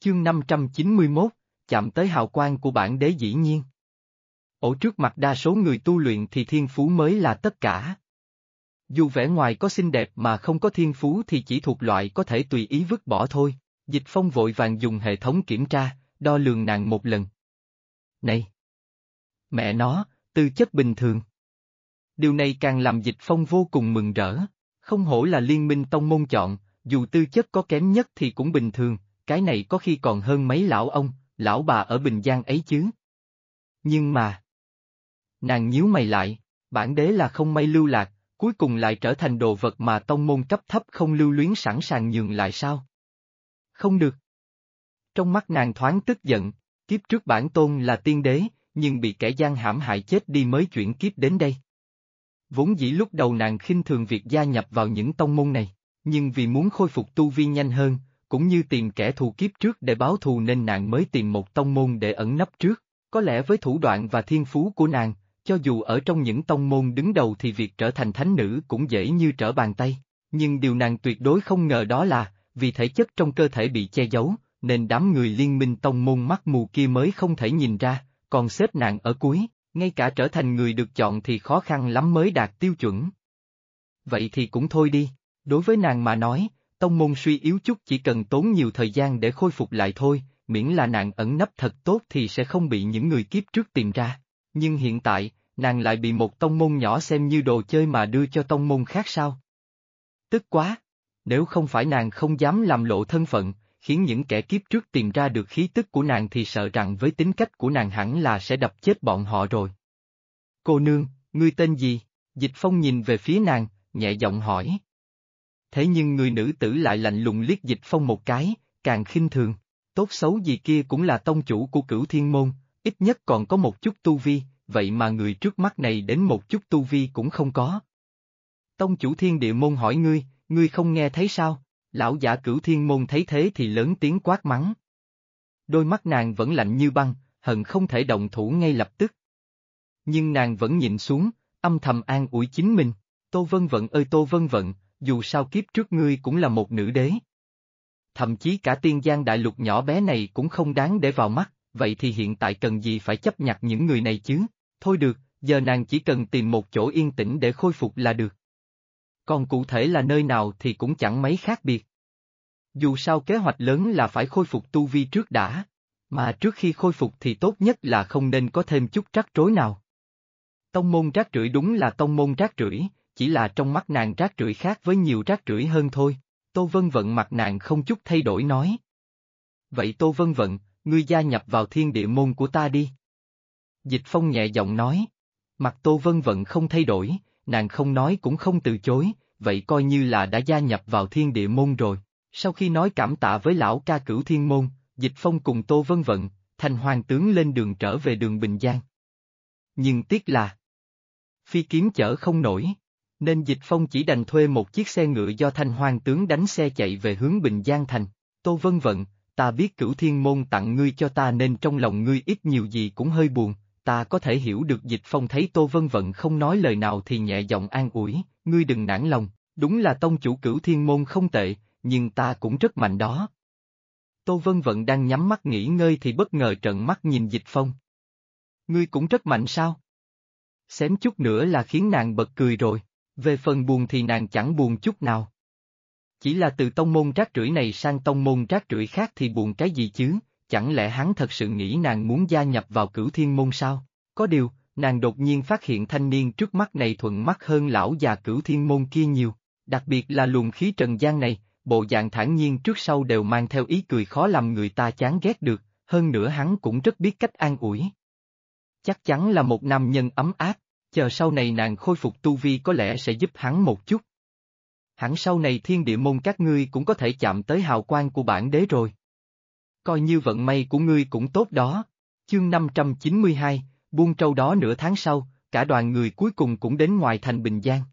Chương 591, chạm tới hào quang của bản đế dĩ nhiên. Ở trước mặt đa số người tu luyện thì thiên phú mới là tất cả. Dù vẻ ngoài có xinh đẹp mà không có thiên phú thì chỉ thuộc loại có thể tùy ý vứt bỏ thôi. Dịch Phong vội vàng dùng hệ thống kiểm tra, đo lường nàng một lần. Này! Mẹ nó, tư chất bình thường. Điều này càng làm Dịch Phong vô cùng mừng rỡ. Không hổ là liên minh tông môn chọn, dù tư chất có kém nhất thì cũng bình thường, cái này có khi còn hơn mấy lão ông, lão bà ở Bình Giang ấy chứ. Nhưng mà... Nàng nhíu mày lại, bản đế là không may lưu lạc, cuối cùng lại trở thành đồ vật mà tông môn cấp thấp không lưu luyến sẵn sàng nhường lại sao? Không được. Trong mắt nàng thoáng tức giận, kiếp trước bản tôn là tiên đế, nhưng bị kẻ gian hãm hại chết đi mới chuyển kiếp đến đây. Vốn dĩ lúc đầu nàng khinh thường việc gia nhập vào những tông môn này, nhưng vì muốn khôi phục tu vi nhanh hơn, cũng như tìm kẻ thù kiếp trước để báo thù nên nàng mới tìm một tông môn để ẩn nấp trước. Có lẽ với thủ đoạn và thiên phú của nàng, cho dù ở trong những tông môn đứng đầu thì việc trở thành thánh nữ cũng dễ như trở bàn tay. Nhưng điều nàng tuyệt đối không ngờ đó là, vì thể chất trong cơ thể bị che giấu, nên đám người liên minh tông môn mắt mù kia mới không thể nhìn ra, còn xếp nàng ở cuối, ngay cả trở thành người được chọn thì khó khăn lắm mới đạt tiêu chuẩn. Vậy thì cũng thôi đi, đối với nàng mà nói, tông môn suy yếu chút chỉ cần tốn nhiều thời gian để khôi phục lại thôi, miễn là nàng ẩn nấp thật tốt thì sẽ không bị những người kiếp trước tìm ra. Nhưng hiện tại, nàng lại bị một tông môn nhỏ xem như đồ chơi mà đưa cho tông môn khác sao? Tức quá! Nếu không phải nàng không dám làm lộ thân phận, khiến những kẻ kiếp trước tìm ra được khí tức của nàng thì sợ rằng với tính cách của nàng hẳn là sẽ đập chết bọn họ rồi. Cô nương, ngươi tên gì? Dịch Phong nhìn về phía nàng, nhẹ giọng hỏi. Thế nhưng người nữ tử lại lạnh lùng liếc Dịch Phong một cái, càng khinh thường. Tốt xấu gì kia cũng là tông chủ của Cửu Thiên Môn, ít nhất còn có một chút tu vi, vậy mà người trước mắt này đến một chút tu vi cũng không có. Tông chủ Thiên Địa Môn hỏi ngươi không nghe thấy sao? Lão giả Cửu Thiên Môn thấy thế thì lớn tiếng quát mắng. Đôi mắt nàng vẫn lạnh như băng, hận không thể động thủ ngay lập tức. Nhưng nàng vẫn nhịn xuống, âm thầm an ủi chính mình. Tô Vân Vận ơi Tô Vân Vận, dù sao kiếp trước ngươi cũng là một nữ đế. Thậm chí cả Tiên Giang đại lục nhỏ bé này cũng không đáng để vào mắt, vậy thì hiện tại cần gì phải chấp nhặt những người này chứ? Thôi được, giờ nàng chỉ cần tìm một chỗ yên tĩnh để khôi phục là được. Còn cụ thể là nơi nào thì cũng chẳng mấy khác biệt. Dù sao kế hoạch lớn là phải khôi phục tu vi trước đã, mà trước khi khôi phục thì tốt nhất là không nên có thêm chút rắc rối nào. Tông môn rác rưởi đúng là tông môn rác rưởi, chỉ là trong mắt nàng rác rưởi khác với nhiều rác rưởi hơn thôi. Tô Vân Vận mặt nàng không chút thay đổi nói. Vậy Tô Vân Vận, ngươi gia nhập vào Thiên Địa Môn của ta đi. Dịch Phong nhẹ giọng nói. Mặt Tô Vân Vận không thay đổi, nàng không nói cũng không từ chối, vậy coi như là đã gia nhập vào Thiên Địa Môn rồi. Sau khi nói cảm tạ với lão ca Cửu Thiên Môn, Dịch Phong cùng Tô Vân Vận, Thanh Hoang tướng lên đường trở về đường Bình Giang. Nhưng tiếc là phi kiếm chở không nổi, nên Dịch Phong chỉ đành thuê một chiếc xe ngựa do Thanh Hoang tướng đánh xe chạy về hướng Bình Giang thành. Tô Vân Vận, ta biết Cửu Thiên Môn tặng ngươi cho ta nên trong lòng ngươi ít nhiều gì cũng hơi buồn, ta có thể hiểu được. Dịch Phong thấy Tô Vân Vận không nói lời nào thì nhẹ giọng an ủi, ngươi đừng nản lòng, đúng là tông chủ Cửu Thiên Môn không tệ, nhưng ta cũng rất mạnh đó. Tô Vân Vận đang nhắm mắt nghỉ ngơi thì bất ngờ trợn mắt nhìn Dịch Phong. Ngươi cũng rất mạnh sao? Xém chút nữa là khiến nàng bật cười rồi, về phần buồn thì nàng chẳng buồn chút nào. Chỉ là từ tông môn rác rưởi này sang tông môn rác rưởi khác thì buồn cái gì chứ, chẳng lẽ hắn thật sự nghĩ nàng muốn gia nhập vào Cửu Thiên Môn sao? Có điều, nàng đột nhiên phát hiện thanh niên trước mắt này thuận mắt hơn lão già Cửu Thiên Môn kia nhiều, đặc biệt là luồng khí trần gian này, bộ dạng thản nhiên trước sau đều mang theo ý cười khó làm người ta chán ghét được, hơn nữa hắn cũng rất biết cách an ủi. Chắc chắn là một nam nhân ấm áp, chờ sau này nàng khôi phục tu vi có lẽ sẽ giúp hắn một chút. Hẳn sau này Thiên Địa Môn các ngươi cũng có thể chạm tới hào quang của bản đế rồi. Coi như vận may của ngươi cũng tốt đó. Chương 592, buông trâu đó nửa tháng sau, cả đoàn người cuối cùng cũng đến ngoài thành Bình Giang.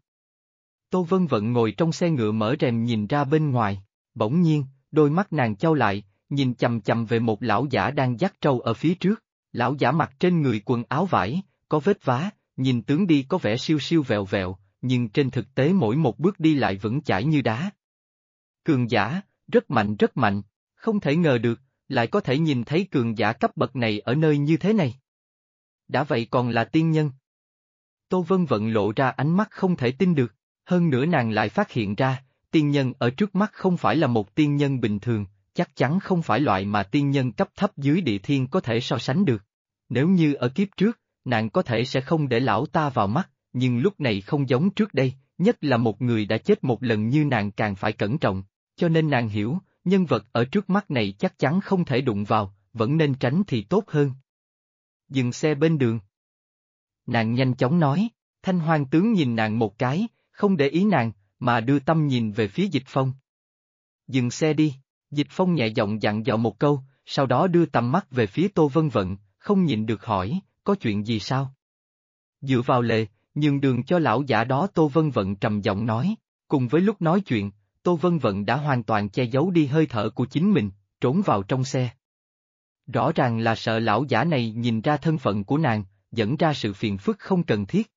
Tô Vân Vận ngồi trong xe ngựa mở rèm nhìn ra bên ngoài, bỗng nhiên, đôi mắt nàng chau lại, nhìn chằm chằm về một lão giả đang dắt trâu ở phía trước. Lão giả mặc trên người quần áo vải, có vết vá, nhìn tướng đi có vẻ siêu siêu vẹo vẹo, nhưng trên thực tế mỗi một bước đi lại vững chãi như đá. Cường giả, rất mạnh, không thể ngờ được, lại có thể nhìn thấy cường giả cấp bậc này ở nơi như thế này. Đã vậy còn là tiên nhân. Tô Vân Vận lộ ra ánh mắt không thể tin được, hơn nữa nàng lại phát hiện ra, tiên nhân ở trước mắt không phải là một tiên nhân bình thường, chắc chắn không phải loại mà tiên nhân cấp thấp dưới địa thiên có thể so sánh được. Nếu như ở kiếp trước, nàng có thể sẽ không để lão ta vào mắt, nhưng lúc này không giống trước đây, nhất là một người đã chết một lần như nàng càng phải cẩn trọng, cho nên nàng hiểu, nhân vật ở trước mắt này chắc chắn không thể đụng vào, vẫn nên tránh thì tốt hơn. Dừng xe bên đường. Nàng nhanh chóng nói, Thanh Hoang tướng nhìn nàng một cái, không để ý nàng, mà đưa tâm nhìn về phía Dịch Phong. Dừng xe đi, Dịch Phong nhẹ giọng dặn dò một câu, sau đó đưa tầm mắt về phía Tô Vân Vận, không nhịn được hỏi, có chuyện gì sao? Dựa vào lệ, nhường đường cho lão giả đó Tô Vân Vận trầm giọng nói, cùng với lúc nói chuyện, Tô Vân Vận đã hoàn toàn che giấu đi hơi thở của chính mình, trốn vào trong xe. Rõ ràng là sợ lão giả này nhìn ra thân phận của nàng, dẫn ra sự phiền phức không cần thiết.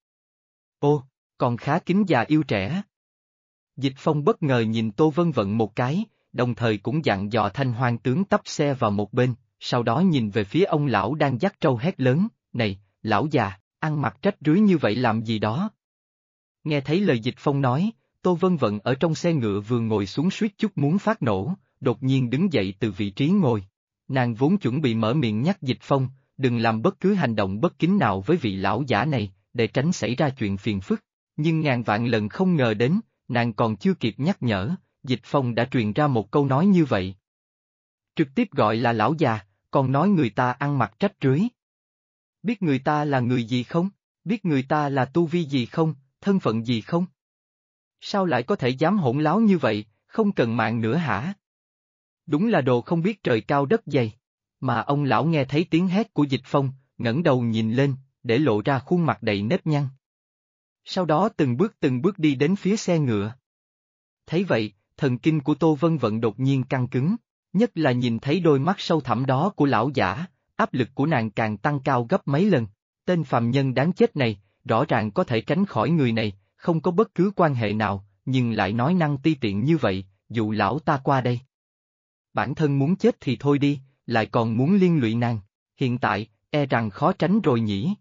Ô, còn khá kính già yêu trẻ. Dịch Phong bất ngờ nhìn Tô Vân Vận một cái, đồng thời cũng dặn dò Thanh Hoang tướng tấp xe vào một bên, sau đó nhìn về phía ông lão đang dắt trâu hét lớn, này, lão già, ăn mặc trách rưới như vậy làm gì đó. Nghe thấy lời Dịch Phong nói, Tô Vân Vận ở trong xe ngựa vừa ngồi xuống suýt chút muốn phát nổ, đột nhiên đứng dậy từ vị trí ngồi. Nàng vốn chuẩn bị mở miệng nhắc Dịch Phong, đừng làm bất cứ hành động bất kính nào với vị lão giả này, để tránh xảy ra chuyện phiền phức, nhưng ngàn vạn lần không ngờ đến, nàng còn chưa kịp nhắc nhở, Dịch Phong đã truyền ra một câu nói như vậy. Trực tiếp gọi là lão già, còn nói người ta ăn mặc trách rưới. Biết người ta là người gì không? Biết người ta là tu vi gì không? Thân phận gì không? Sao lại có thể dám hỗn láo như vậy, không cần mạng nữa hả? Đúng là đồ không biết trời cao đất dày. Mà ông lão nghe thấy tiếng hét của Dịch Phong, ngẩng đầu nhìn lên, để lộ ra khuôn mặt đầy nếp nhăn. Sau đó từng bước đi đến phía xe ngựa. Thấy vậy, thần kinh của Tô Vân Vận đột nhiên căng cứng, nhất là nhìn thấy đôi mắt sâu thẳm đó của lão giả, áp lực của nàng càng tăng cao gấp mấy lần. Tên phàm nhân đáng chết này, rõ ràng có thể tránh khỏi người này, không có bất cứ quan hệ nào, nhưng lại nói năng ti tiện như vậy, dụ lão ta qua đây. Bản thân muốn chết thì thôi đi, lại còn muốn liên lụy nàng, hiện tại, e rằng khó tránh rồi nhỉ.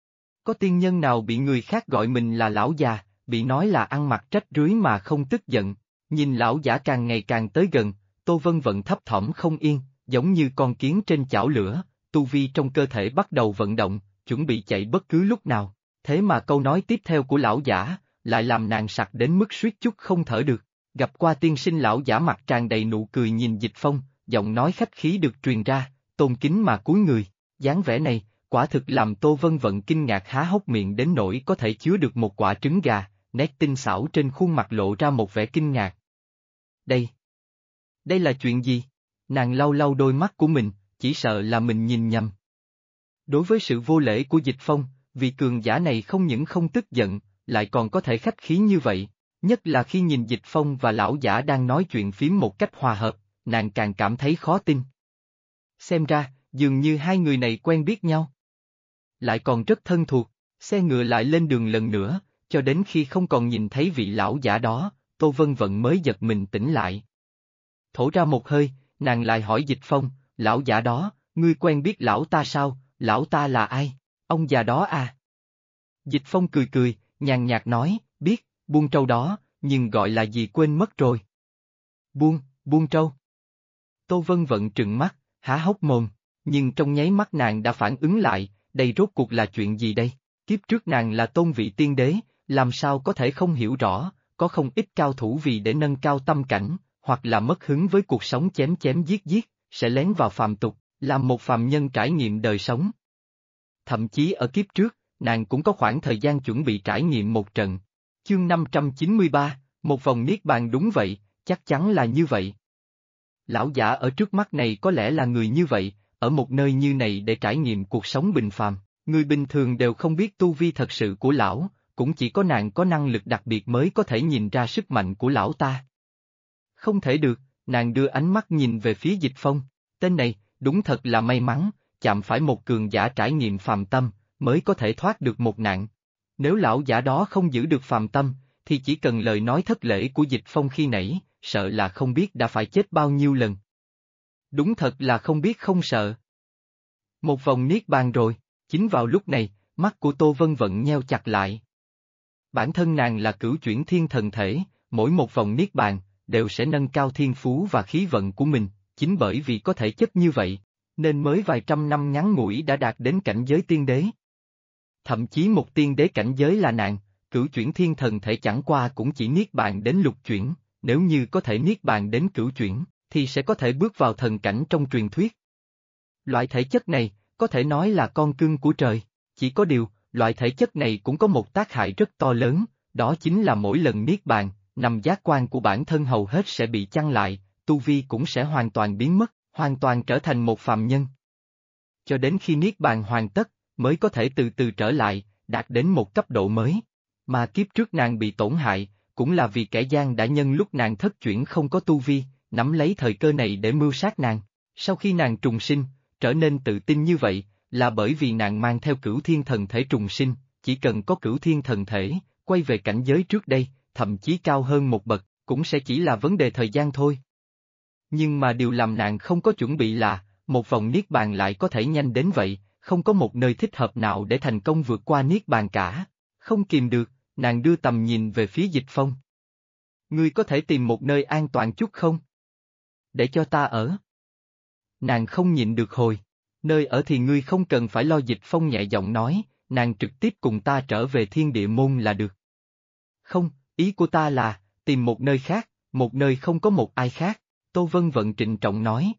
Có tiên nhân nào bị người khác gọi mình là lão già, bị nói là ăn mặc trách rưới mà không tức giận, nhìn lão giả càng ngày càng tới gần, Tô Vân Vận thấp thỏm không yên, giống như con kiến trên chảo lửa, tu vi trong cơ thể bắt đầu vận động, chuẩn bị chạy bất cứ lúc nào, thế mà câu nói tiếp theo của lão giả, lại làm nàng sặc đến mức suýt chút không thở được. Gặp qua tiên sinh lão giả mặt tràn đầy nụ cười nhìn Dịch Phong, giọng nói khách khí được truyền ra, tôn kính mà cúi người, dáng vẻ này, quả thực làm Tô Vân Vận kinh ngạc há hốc miệng đến nỗi có thể chứa được một quả trứng gà, nét tinh xảo trên khuôn mặt lộ ra một vẻ kinh ngạc. Đây là chuyện gì? Nàng lau lau đôi mắt của mình, chỉ sợ là mình nhìn nhầm. Đối với sự vô lễ của Dịch Phong, vị cường giả này không những không tức giận, lại còn có thể khách khí như vậy. Nhất là khi nhìn Dịch Phong và lão giả đang nói chuyện phím một cách hòa hợp, nàng càng cảm thấy khó tin. Xem ra, dường như hai người này quen biết nhau. Lại còn rất thân thuộc, xe ngựa lại lên đường lần nữa, cho đến khi không còn nhìn thấy vị lão giả đó, Tô Vân Vận mới giật mình tỉnh lại. Thổ ra một hơi, nàng lại hỏi Dịch Phong, lão giả đó, ngươi quen biết lão ta sao, lão ta là ai, ông già đó à? Dịch Phong cười cười, nhàn nhạt nói, biết. Buôn trâu đó, nhưng gọi là gì quên mất rồi. Buôn trâu. Tô Vân Vận trừng mắt, há hốc mồm, nhưng trong nháy mắt nàng đã phản ứng lại, đây rốt cuộc là chuyện gì đây? Kiếp trước nàng là tôn vị tiên đế, làm sao có thể không hiểu rõ, có không ít cao thủ vì để nâng cao tâm cảnh, hoặc là mất hứng với cuộc sống chém chém giết giết, sẽ lén vào phàm tục, làm một phàm nhân trải nghiệm đời sống. Thậm chí ở kiếp trước, nàng cũng có khoảng thời gian chuẩn bị trải nghiệm một trận. Chương 593, một vòng niết bàn đúng vậy, chắc chắn là như vậy. Lão giả ở trước mắt này có lẽ là người như vậy, ở một nơi như này để trải nghiệm cuộc sống bình phàm, người bình thường đều không biết tu vi thật sự của lão, cũng chỉ có nàng có năng lực đặc biệt mới có thể nhìn ra sức mạnh của lão ta. Không thể được, nàng đưa ánh mắt nhìn về phía Dịch Phong, tên này, đúng thật là may mắn, chạm phải một cường giả trải nghiệm phàm tâm, mới có thể thoát được một nạn. Nếu lão giả đó không giữ được phàm tâm, thì chỉ cần lời nói thất lễ của Dịch Phong khi nãy, sợ là không biết đã phải chết bao nhiêu lần. Đúng thật là không biết không sợ. Một vòng niết bàn rồi, chính vào lúc này, mắt của Tô Vân Vận nheo chặt lại. Bản thân nàng là cửu chuyển thiên thần thể, mỗi một vòng niết bàn, đều sẽ nâng cao thiên phú và khí vận của mình, chính bởi vì có thể chất như vậy, nên mới vài trăm năm ngắn ngủi đã đạt đến cảnh giới tiên đế. Thậm chí một tiên đế cảnh giới là nàng, cửu chuyển thiên thần thể chẳng qua cũng chỉ niết bàn đến lục chuyển, nếu như có thể niết bàn đến cửu chuyển, thì sẽ có thể bước vào thần cảnh trong truyền thuyết. Loại thể chất này, có thể nói là con cưng của trời, chỉ có điều, loại thể chất này cũng có một tác hại rất to lớn, đó chính là mỗi lần niết bàn, nằm giác quan của bản thân hầu hết sẽ bị chặn lại, tu vi cũng sẽ hoàn toàn biến mất, hoàn toàn trở thành một phàm nhân. Cho đến khi niết bàn hoàn tất, mới có thể từ từ trở lại, đạt đến một cấp độ mới. Mà kiếp trước nàng bị tổn hại, cũng là vì kẻ gian đã nhân lúc nàng thất chuyển không có tu vi, nắm lấy thời cơ này để mưu sát nàng. Sau khi nàng trùng sinh, trở nên tự tin như vậy, là bởi vì nàng mang theo cửu thiên thần thể trùng sinh, chỉ cần có cửu thiên thần thể, quay về cảnh giới trước đây, thậm chí cao hơn một bậc, cũng sẽ chỉ là vấn đề thời gian thôi. Nhưng mà điều làm nàng không có chuẩn bị là, một vòng niết bàn lại có thể nhanh đến vậy, không có một nơi thích hợp nào để thành công vượt qua niết bàn cả. Không kìm được, nàng đưa tầm nhìn về phía Dịch Phong. Ngươi có thể tìm một nơi an toàn chút không? Để cho ta ở. Nàng không nhịn được hồi. Nơi ở thì ngươi không cần phải lo. Dịch Phong nhẹ giọng nói, nàng trực tiếp cùng ta trở về thiên địa môn là được. Không, ý của ta là, tìm một nơi khác, một nơi không có một ai khác, Tô Vân Vận trịnh trọng nói.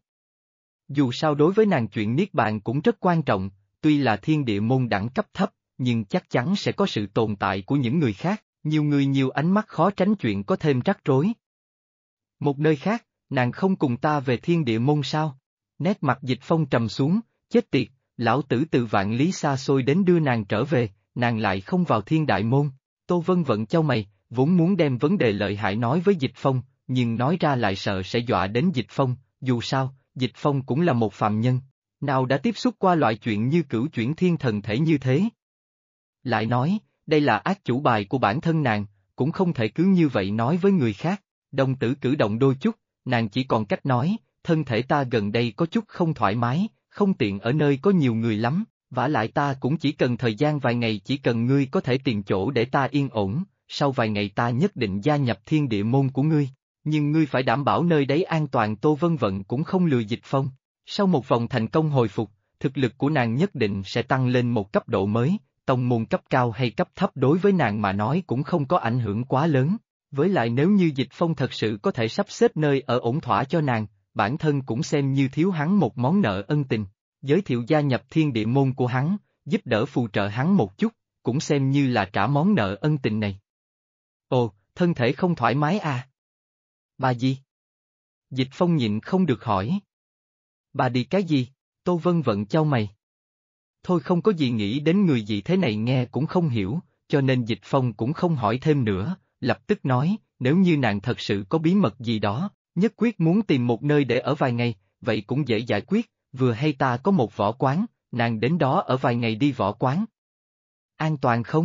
Dù sao đối với nàng chuyện niết bàn cũng rất quan trọng, tuy là thiên địa môn đẳng cấp thấp, nhưng chắc chắn sẽ có sự tồn tại của những người khác, nhiều người nhiều ánh mắt khó tránh chuyện có thêm rắc rối. Một nơi khác, nàng không cùng ta về thiên địa môn sao? Nét mặt Dịch Phong trầm xuống, chết tiệt, lão tử từ vạn lý xa xôi đến đưa nàng trở về, nàng lại không vào thiên đại môn. Tô Vân Vận chau mày, vốn muốn đem vấn đề lợi hại nói với Dịch Phong, nhưng nói ra lại sợ sẽ dọa đến Dịch Phong, dù sao, Dịch Phong cũng là một phàm nhân, nào đã tiếp xúc qua loại chuyện như cửu chuyển thiên thần thể như thế. Lại nói, đây là ác chủ bài của bản thân nàng, cũng không thể cứ như vậy nói với người khác, đồng tử cử động đôi chút, nàng chỉ còn cách nói, thân thể ta gần đây có chút không thoải mái, không tiện ở nơi có nhiều người lắm, vả lại ta cũng chỉ cần thời gian vài ngày, chỉ cần ngươi có thể tìm chỗ để ta yên ổn, sau vài ngày ta nhất định gia nhập thiên địa môn của ngươi, nhưng ngươi phải đảm bảo nơi đấy an toàn. Tô Vân Vận cũng không lừa Dịch Phong, sau một vòng thành công hồi phục, thực lực của nàng nhất định sẽ tăng lên một cấp độ mới, tông môn cấp cao hay cấp thấp đối với nàng mà nói cũng không có ảnh hưởng quá lớn, với lại nếu như Dịch Phong thật sự có thể sắp xếp nơi ở ổn thỏa cho nàng, bản thân cũng xem như thiếu hắn một món nợ ân tình, giới thiệu gia nhập thiên địa môn của hắn, giúp đỡ phù trợ hắn một chút, cũng xem như là trả món nợ ân tình này. Ồ, thân thể không thoải mái à? Bà gì? Dịch Phong nhịn không được hỏi. Bà đi cái gì? Tô Vân Vận chau mày. Thôi không có gì, nghĩ đến người gì thế này nghe cũng không hiểu, cho nên Dịch Phong cũng không hỏi thêm nữa, lập tức nói, nếu như nàng thật sự có bí mật gì đó, nhất quyết muốn tìm một nơi để ở vài ngày, vậy cũng dễ giải quyết, vừa hay ta có một võ quán, nàng đến đó ở vài ngày đi võ quán. An toàn không?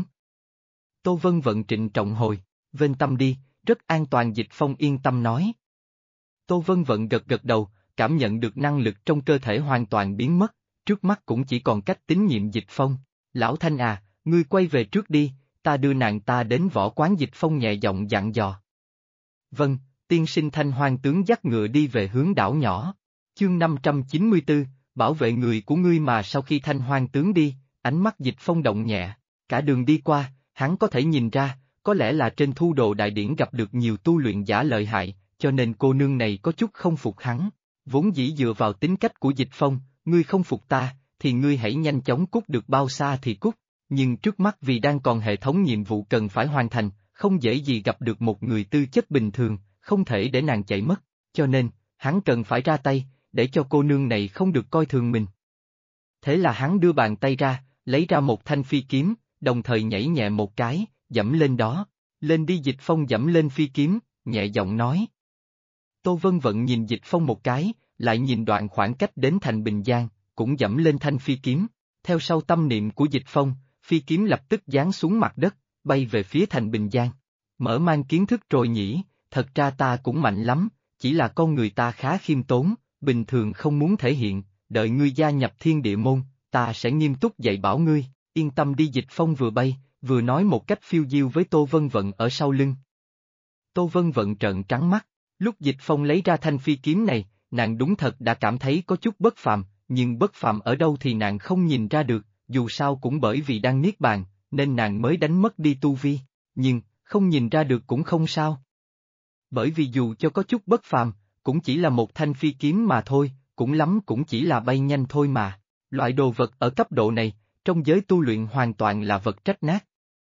Tô Vân Vận trịnh trọng hồi, vênh tâm đi, rất an toàn. Dịch Phong yên tâm nói. Tô Vân Vận gật gật đầu, cảm nhận được năng lực trong cơ thể hoàn toàn biến mất, trước mắt cũng chỉ còn cách tín nhiệm Dịch Phong. Lão Thanh à, ngươi quay về trước đi, ta đưa nàng ta đến võ quán. Dịch Phong nhẹ giọng dặn dò. Vâng, tiên sinh. Thanh Hoang tướng dắt ngựa đi về hướng đảo nhỏ. Chương 594, bảo vệ người của ngươi. Mà sau khi Thanh Hoang tướng đi, ánh mắt Dịch Phong động nhẹ, cả đường đi qua, hắn có thể nhìn ra, có lẽ là trên Thu Đồ Đại Điển gặp được nhiều tu luyện giả lợi hại, cho nên cô nương này có chút không phục hắn. Vốn dĩ dựa vào tính cách của Dịch Phong, ngươi không phục ta, thì ngươi hãy nhanh chóng cút, được bao xa thì cút, nhưng trước mắt vì đang còn hệ thống nhiệm vụ cần phải hoàn thành, không dễ gì gặp được một người tư chất bình thường, không thể để nàng chạy mất, cho nên, hắn cần phải ra tay, để cho cô nương này không được coi thường mình. Thế là hắn đưa bàn tay ra, lấy ra một thanh phi kiếm, đồng thời nhảy nhẹ một cái, giẫm lên đó. Lên đi. Dịch Phong giẫm lên phi kiếm, nhẹ giọng nói. Tô Vân Vận nhìn Dịch Phong một cái, lại nhìn đoạn khoảng cách đến thành Bình Giang, cũng giẫm lên thanh phi kiếm. Theo sau tâm niệm của Dịch Phong, phi kiếm lập tức giáng xuống mặt đất, bay về phía thành Bình Giang. Mở mang kiến thức rồi nhỉ, thật ra ta cũng mạnh lắm, chỉ là con người ta khá khiêm tốn, bình thường không muốn thể hiện, đợi ngươi gia nhập thiên địa môn, ta sẽ nghiêm túc dạy bảo ngươi, yên tâm đi. Dịch Phong vừa bay, vừa nói một cách phiêu diêu với Tô Vân Vận ở sau lưng. Tô Vân Vận trợn trắng mắt, lúc Dịch Phong lấy ra thanh phi kiếm này, nàng đúng thật đã cảm thấy có chút bất phàm, nhưng bất phàm ở đâu thì nàng không nhìn ra được, dù sao cũng bởi vì đang niết bàn, nên nàng mới đánh mất đi tu vi, nhưng, không nhìn ra được cũng không sao. Bởi vì dù cho có chút bất phàm, cũng chỉ là một thanh phi kiếm mà thôi, cũng lắm cũng chỉ là bay nhanh thôi mà. Loại đồ vật ở cấp độ này, trong giới tu luyện hoàn toàn là vật trách nát.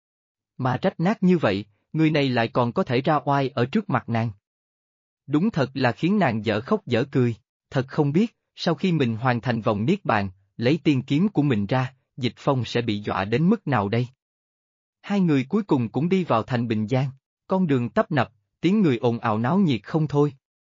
Mà trách nát như vậy, người này lại còn có thể ra oai ở trước mặt nàng. Đúng thật là khiến nàng dở khóc dở cười, thật không biết, sau khi mình hoàn thành vòng niết bàn, lấy tiên kiếm của mình ra, Dịch Phong sẽ bị dọa đến mức nào đây? Hai người cuối cùng cũng đi vào thành Bình Giang, con đường tấp nập, tiếng người ồn ào náo nhiệt không thôi.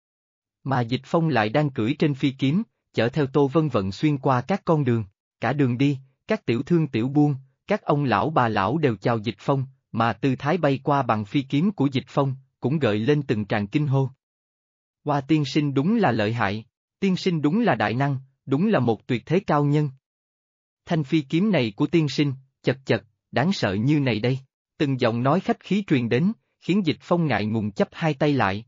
Mà Dịch Phong lại đang cưỡi trên phi kiếm, chở theo Tô Vân Vận xuyên qua các con đường, cả đường đi, các tiểu thương tiểu buôn, các ông lão bà lão đều chào Dịch Phong, mà tư thái bay qua bằng phi kiếm của Dịch Phong, cũng gợi lên từng tràng kinh hô. Hoa tiên sinh đúng là lợi hại, tiên sinh đúng là đại năng, đúng là một tuyệt thế cao nhân. Thanh phi kiếm này của tiên sinh, chật chật, đáng sợ như này đây, từng giọng nói khách khí truyền đến, khiến Dịch Phong ngại ngùng chắp hai tay lại.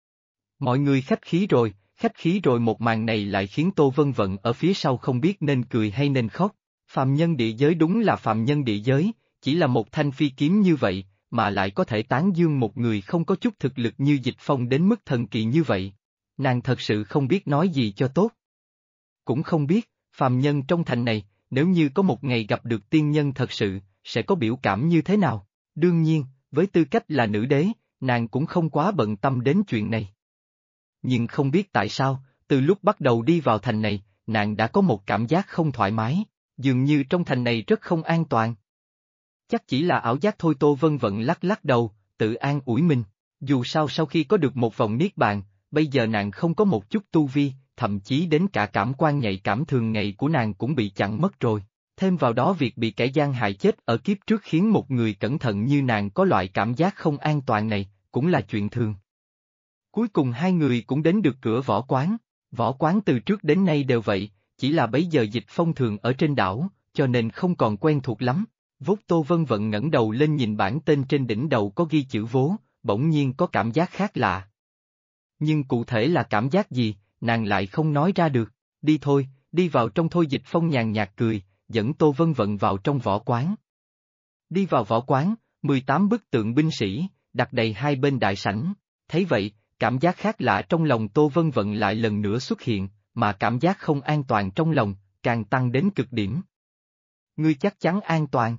Mọi người khách khí rồi một màn này lại khiến Tô Vân Vận ở phía sau không biết nên cười hay nên khóc. Phàm nhân địa giới đúng là phàm nhân địa giới, chỉ là một thanh phi kiếm như vậy, mà lại có thể tán dương một người không có chút thực lực như Dịch Phong đến mức thần kỳ như vậy. Nàng thật sự không biết nói gì cho tốt. Cũng không biết, phàm nhân trong thành này, nếu như có một ngày gặp được tiên nhân thật sự, sẽ có biểu cảm như thế nào? Đương nhiên, với tư cách là nữ đế, nàng cũng không quá bận tâm đến chuyện này. Nhưng không biết tại sao, từ lúc bắt đầu đi vào thành này, nàng đã có một cảm giác không thoải mái, dường như trong thành này rất không an toàn. Chắc chỉ là ảo giác thôi. Tô Vân Vận lắc lắc đầu, tự an ủi mình, dù sao sau khi có được một vòng niết bàn, bây giờ nàng không có một chút tu vi, thậm chí đến cả cảm quan nhạy cảm thường ngày của nàng cũng bị chặn mất rồi. Thêm vào đó việc bị kẻ gian hại chết ở kiếp trước khiến một người cẩn thận như nàng có loại cảm giác không an toàn này, cũng là chuyện thường. Cuối cùng hai người cũng đến được cửa võ quán từ trước đến nay đều vậy, chỉ là bấy giờ Dịch Phong thường ở trên đảo, cho nên không còn quen thuộc lắm. Vốt Tô Vân Vận ngẩng đầu lên nhìn bảng tên trên đỉnh đầu có ghi chữ Vố, bỗng nhiên có cảm giác khác lạ. Nhưng cụ thể là cảm giác gì, nàng lại không nói ra được. Đi thôi, đi vào trong thôi. Dịch Phong nhàn nhạt cười, dẫn Tô Vân Vận vào trong võ quán. Đi vào võ quán, 18 bức tượng binh sĩ, đặt đầy hai bên đại sảnh, thấy vậy, cảm giác khác lạ trong lòng Tô Vân Vận lại lần nữa xuất hiện, mà cảm giác không an toàn trong lòng, càng tăng đến cực điểm. Ngươi chắc chắn an toàn?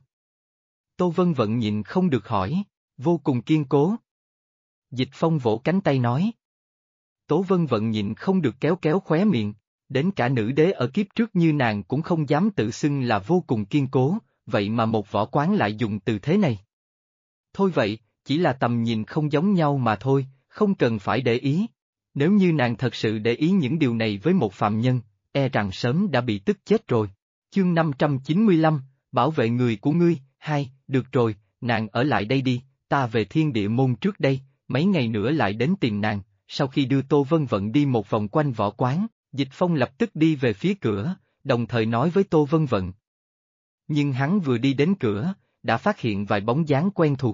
Tô Vân Vận nhịn không được hỏi, vô cùng kiên cố. Dịch Phong vỗ cánh tay nói. Tô Vân Vận nhịn không được kéo kéo khóe miệng, đến cả nữ đế ở kiếp trước như nàng cũng không dám tự xưng là vô cùng kiên cố, vậy mà một võ quán lại dùng từ thế này. Thôi vậy, chỉ là tầm nhìn không giống nhau mà thôi, không cần phải để ý. Nếu như nàng thật sự để ý những điều này với một phạm nhân, e rằng sớm đã bị tức chết rồi. Chương 595, bảo vệ người của ngươi. Được rồi, nàng ở lại đây đi, ta về thiên địa môn trước đây, mấy ngày nữa lại đến tìm nàng. Sau khi đưa Tô Vân Vận đi một vòng quanh võ quán, Dịch Phong lập tức đi về phía cửa, đồng thời nói với Tô Vân Vận. Nhưng hắn vừa đi đến cửa, đã phát hiện vài bóng dáng quen thuộc.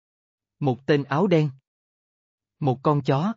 Một tên áo đen. Một con chó.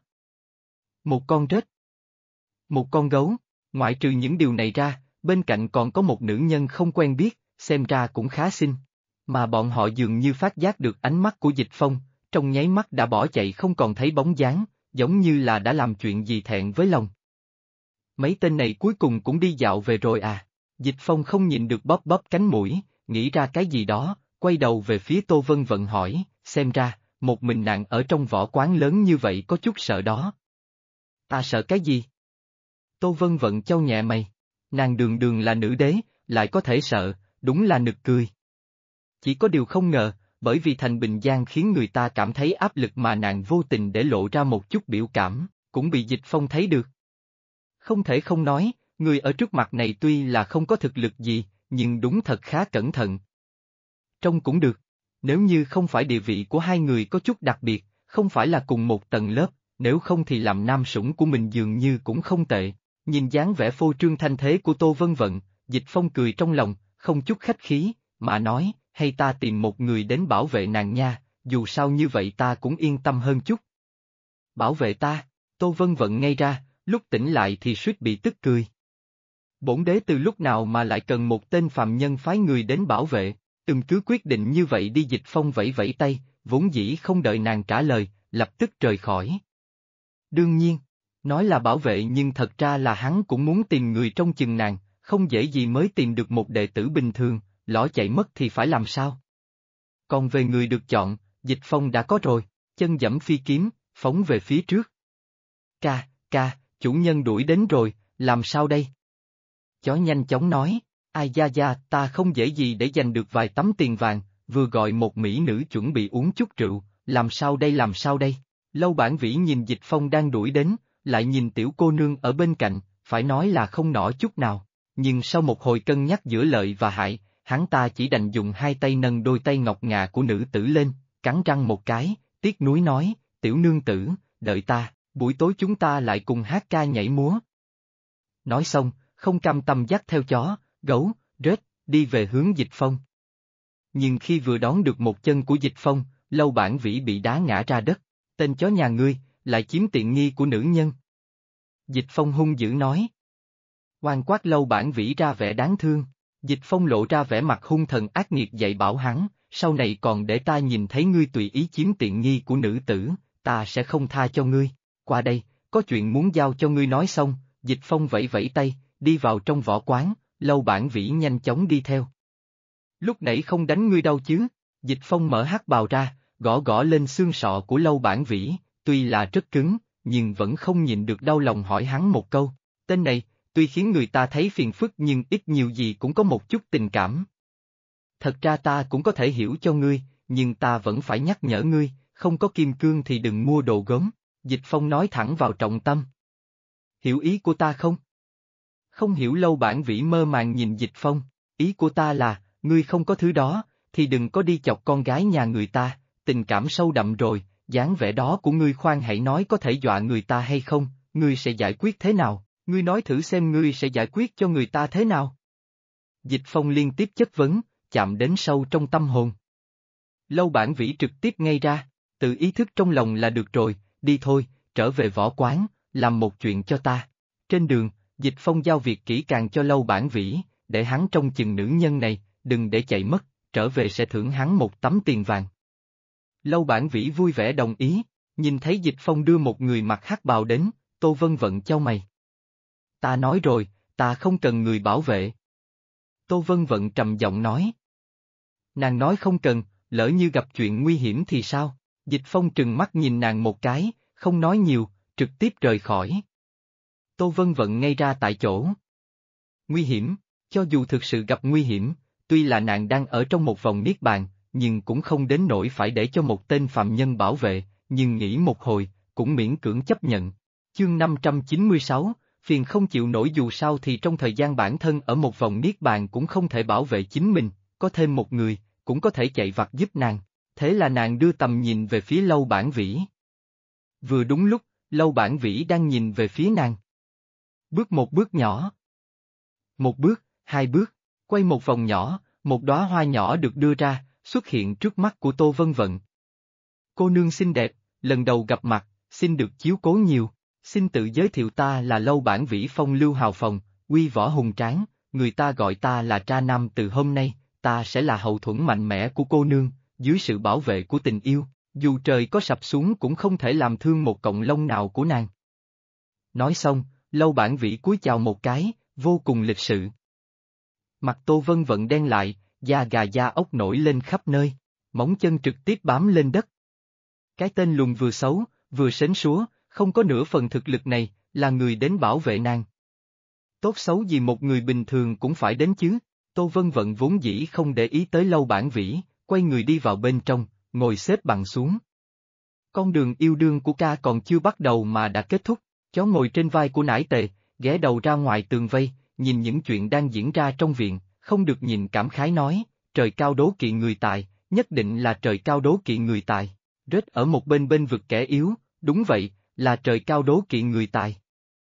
Một con rết. Một con gấu, ngoại trừ những điều này ra, bên cạnh còn có một nữ nhân không quen biết, xem ra cũng khá xinh. Mà bọn họ dường như phát giác được ánh mắt của Dịch Phong, trong nháy mắt đã bỏ chạy không còn thấy bóng dáng, giống như là đã làm chuyện gì thẹn với lòng. Mấy tên này cuối cùng cũng đi dạo về rồi à? Dịch Phong không nhịn được bóp bóp cánh mũi, nghĩ ra cái gì đó, quay đầu về phía Tô Vân Vận hỏi, xem ra, một mình nàng ở trong võ quán lớn như vậy có chút sợ đó. Ta sợ cái gì? Tô Vân Vận chau nhẹ mày, nàng đường đường là nữ đế, lại có thể sợ, đúng là nực cười. Chỉ có điều không ngờ, bởi vì thành Bình Giang khiến người ta cảm thấy áp lực mà nàng vô tình để lộ ra một chút biểu cảm, cũng bị Dịch Phong thấy được. Không thể không nói, người ở trước mặt này tuy là không có thực lực gì, nhưng đúng thật khá cẩn thận. Trông cũng được, nếu như không phải địa vị của hai người có chút đặc biệt, không phải là cùng một tầng lớp, nếu không thì làm nam sủng của mình dường như cũng không tệ. Nhìn dáng vẻ phô trương thanh thế của Tô Vân Vận, Dịch Phong cười trong lòng, không chút khách khí, mà nói, hay ta tìm một người đến bảo vệ nàng nha, dù sao như vậy ta cũng yên tâm hơn chút. Bảo vệ ta, Tô Vân Vận ngây ra, lúc tỉnh lại thì suýt bị tức cười. Bổn đế từ lúc nào mà lại cần một tên phàm nhân phái người đến bảo vệ, cứ quyết định như vậy đi. Dịch Phong vẫy vẫy tay, vốn dĩ không đợi nàng trả lời, lập tức rời khỏi. Đương nhiên, nói là bảo vệ nhưng thật ra là hắn cũng muốn tìm người trông chừng nàng, không dễ gì mới tìm được một đệ tử bình thường, lỡ chạy mất thì phải làm sao? Còn về người được chọn, Dịch Phong đã có rồi, chân giẫm phi kiếm, phóng về phía trước. Ca, chủ nhân đuổi đến rồi, làm sao đây? Chó nhanh chóng nói, ai da, ta không dễ gì để giành được vài tấm tiền vàng, vừa gọi một mỹ nữ chuẩn bị uống chút rượu, làm sao đây? Lâu Bản Vĩ nhìn Dịch Phong đang đuổi đến, lại nhìn tiểu cô nương ở bên cạnh, phải nói là không nỏ chút nào, nhưng sau một hồi cân nhắc giữa lợi và hại, hắn ta chỉ đành dùng hai tay nâng đôi tay ngọc ngà của nữ tử lên, cắn răng một cái, tiếc nuối nói, tiểu nương tử, đợi ta, buổi tối chúng ta lại cùng hát ca nhảy múa. Nói xong, không cam tâm dắt theo chó, gấu, rết, đi về hướng Dịch Phong. Nhưng khi vừa đón được một chân của Dịch Phong, Lâu Bản Vĩ bị đá ngã ra đất, tên chó nhà ngươi, lại chiếm tiện nghi của nữ nhân. Dịch Phong hung dữ nói. Oan quát Lâu Bản Vĩ ra vẻ đáng thương, Dịch Phong lộ ra vẻ mặt hung thần ác nghiệt dạy bảo hắn, sau này còn để ta nhìn thấy ngươi tùy ý chiếm tiện nghi của nữ tử, ta sẽ không tha cho ngươi, qua đây, có chuyện muốn giao cho ngươi. Nói xong, Dịch Phong vẫy vẫy tay, đi vào trong võ quán, Lâu Bản Vĩ nhanh chóng đi theo. Lúc nãy không đánh ngươi đâu chứ? Dịch Phong mở hắc bào ra, gõ lên xương sọ của Lâu Bản Vĩ, tuy là rất cứng, nhưng vẫn không nhịn được đau lòng hỏi hắn một câu, tên này, tuy khiến người ta thấy phiền phức nhưng ít nhiều gì cũng có một chút tình cảm. Thật ra ta cũng có thể hiểu cho ngươi, nhưng ta vẫn phải nhắc nhở ngươi, không có kim cương thì đừng mua đồ gốm. Dịch Phong nói thẳng vào trọng tâm. Hiểu ý của ta không? Không hiểu. Lâu Bản Vĩ mơ màng nhìn Dịch Phong, ý của ta là, ngươi không có thứ đó, thì đừng có đi chọc con gái nhà người ta, tình cảm sâu đậm rồi, dáng vẻ đó của ngươi khoan hãy nói có thể dọa người ta hay không, ngươi sẽ giải quyết thế nào, ngươi nói thử xem ngươi sẽ giải quyết cho người ta thế nào. Dịch Phong liên tiếp chất vấn, chạm đến sâu trong tâm hồn. Lâu Bản Vĩ trực tiếp ngay ra, tự ý thức trong lòng là được rồi, đi thôi, trở về võ quán, làm một chuyện cho ta. Trên đường, Dịch Phong giao việc kỹ càng cho Lâu Bản Vĩ, để hắn trông chừng nữ nhân này, đừng để chạy mất, trở về sẽ thưởng hắn một tấm tiền vàng. Lâu Bản Vĩ vui vẻ đồng ý, nhìn thấy Dịch Phong đưa một người mặc hắc bào đến, Tô Vân Vận chau mày. Ta nói rồi, ta không cần người bảo vệ. Tô Vân Vận trầm giọng nói. Nàng nói không cần, lỡ như gặp chuyện nguy hiểm thì sao? Dịch Phong trừng mắt nhìn nàng một cái, không nói nhiều, trực tiếp rời khỏi. Tô Vân Vận ngây ra tại chỗ. Nguy hiểm, cho dù thực sự gặp nguy hiểm, tuy là nàng đang ở trong một vòng niết bàn, nhưng cũng không đến nỗi phải để cho một tên phạm nhân bảo vệ, nhưng nghĩ một hồi, cũng miễn cưỡng chấp nhận. Chương 596, phiền không chịu nổi dù sao thì trong thời gian bản thân ở một vòng niết bàn cũng không thể bảo vệ chính mình, có thêm một người, cũng có thể chạy vặt giúp nàng, thế là nàng đưa tầm nhìn về phía Lâu Bản Vĩ. Vừa đúng lúc, Lâu Bản Vĩ đang nhìn về phía nàng. Bước một bước nhỏ. Một bước, hai bước, quay một vòng nhỏ, một đóa hoa nhỏ được đưa ra, xuất hiện trước mắt của Tô Vân Vận. Cô nương xinh đẹp, lần đầu gặp mặt, xin được chiếu cố nhiều, xin tự giới thiệu ta là Lâu Bản Vĩ phong lưu hào phóng, uy võ hùng tráng, người ta gọi ta là Tra Nam từ hôm nay, ta sẽ là hậu thuẫn mạnh mẽ của cô nương, dưới sự bảo vệ của tình yêu, dù trời có sập xuống cũng không thể làm thương một cọng lông nào của nàng. Nói xong, Lâu Bản Vĩ cúi chào một cái, vô cùng lịch sự. Mặt Tô Vân Vận đen lại, da gà da ốc nổi lên khắp nơi, móng chân trực tiếp bám lên đất. Cái tên lùn vừa xấu, vừa sến súa, không có nửa phần thực lực này, là người đến bảo vệ nàng. Tốt xấu gì một người bình thường cũng phải đến chứ, Tô Vân Vận vốn dĩ không để ý tới Lâu Bản Vĩ, quay người đi vào bên trong, ngồi xếp bằng xuống. Con đường yêu đương của ca còn chưa bắt đầu mà đã kết thúc, chó ngồi trên vai của nải tề, ghé đầu ra ngoài tường vây, nhìn những chuyện đang diễn ra trong viện, không được nhìn cảm khái nói, trời cao đố kỵ người tài, nhất định là trời cao đố kỵ người tài. Rết ở một bên vực kẻ yếu, đúng vậy, là trời cao đố kỵ người tài.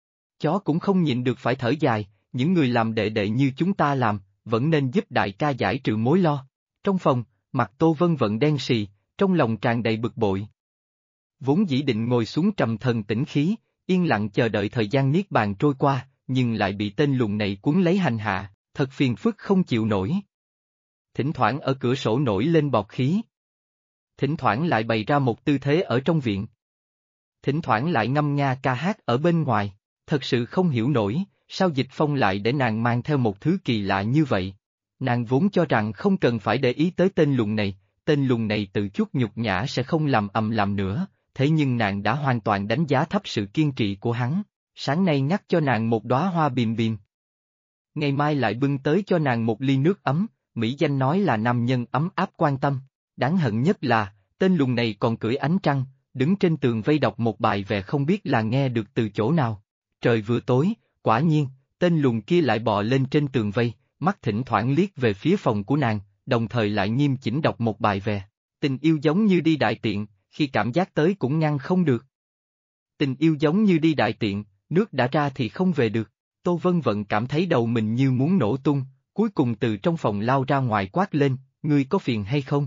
Chó cũng không nhịn được phải thở dài, những người làm đệ đệ như chúng ta làm, vẫn nên giúp đại ca giải trừ mối lo. Trong phòng, mặt Tô Vân Vận đen sì, trong lòng tràn đầy bực bội. Vốn dĩ định ngồi xuống trầm thần tĩnh khí, yên lặng chờ đợi thời gian niết bàn trôi qua, nhưng lại bị tên lùn này cuốn lấy hành hạ, thật phiền phức không chịu nổi. Thỉnh thoảng ở cửa sổ nổi lên bọt khí. Thỉnh thoảng lại bày ra một tư thế ở trong viện. Thỉnh thoảng lại ngâm nga ca hát ở bên ngoài, thật sự không hiểu nổi, sao Dịch Phong lại để nàng mang theo một thứ kỳ lạ như vậy. Nàng vốn cho rằng không cần phải để ý tới tên lùn này tự chút nhục nhã sẽ không làm ầm làm nữa, thế nhưng nàng đã hoàn toàn đánh giá thấp sự kiên trì của hắn, sáng nay ngắt cho nàng một đóa hoa bìm bìm. Ngày mai lại bưng tới cho nàng một ly nước ấm, mỹ danh nói là nam nhân ấm áp quan tâm, đáng hận nhất là, tên lùn này còn cưỡi ánh trăng, đứng trên tường vây đọc một bài vè không biết là nghe được từ chỗ nào. Trời vừa tối, quả nhiên, tên lùn kia lại bò lên trên tường vây, mắt thỉnh thoảng liếc về phía phòng của nàng, đồng thời lại nghiêm chỉnh đọc một bài vè. Tình yêu giống như đi đại tiện, khi cảm giác tới cũng ngăn không được. Tình yêu giống như đi đại tiện, nước đã ra thì không về được. Tô Vân Vận cảm thấy đầu mình như muốn nổ tung, cuối cùng từ trong phòng lao ra ngoài quát lên, ngươi có phiền hay không?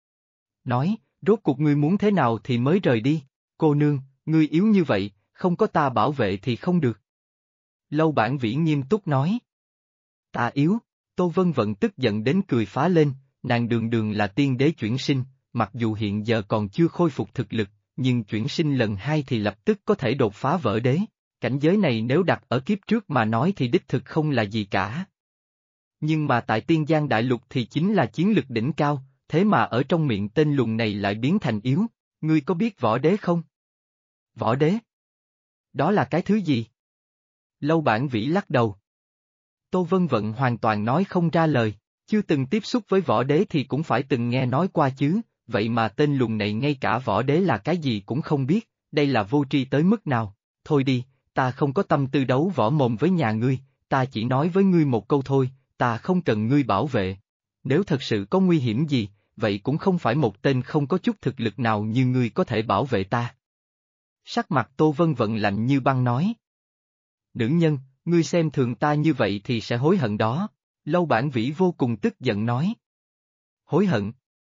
Nói, rốt cuộc ngươi muốn thế nào thì mới rời đi, cô nương, ngươi yếu như vậy, không có ta bảo vệ thì không được. Lâu Bản Vĩ nghiêm túc nói. Ta yếu, Tô Vân Vận tức giận đến cười phá lên, nàng đường đường là tiên đế chuyển sinh, mặc dù hiện giờ còn chưa khôi phục thực lực, nhưng chuyển sinh lần 2 thì lập tức có thể đột phá vỡ đế. Cảnh giới này nếu đặt ở kiếp trước mà nói thì đích thực không là gì cả. Nhưng mà tại Tiên Giang Đại Lục thì chính là chiến lực đỉnh cao, thế mà ở trong miệng tên lùn này lại biến thành yếu, ngươi có biết võ đế không? Võ đế? Đó là cái thứ gì? Lâu Bản Vĩ lắc đầu. Tô Vân Vận hoàn toàn nói không ra lời, chưa từng tiếp xúc với võ đế thì cũng phải từng nghe nói qua chứ, vậy mà tên lùn này ngay cả võ đế là cái gì cũng không biết, đây là vô tri tới mức nào, thôi đi. Ta không có tâm tư đấu võ mồm với nhà ngươi, ta chỉ nói với ngươi một câu thôi, ta không cần ngươi bảo vệ. Nếu thật sự có nguy hiểm gì, vậy cũng không phải một tên không có chút thực lực nào như ngươi có thể bảo vệ ta. Sắc mặt Tô Vân Vận lạnh như băng nói. Nữ nhân, ngươi xem thường ta như vậy thì sẽ hối hận đó, Lâu Bản Vĩ vô cùng tức giận nói. Hối hận?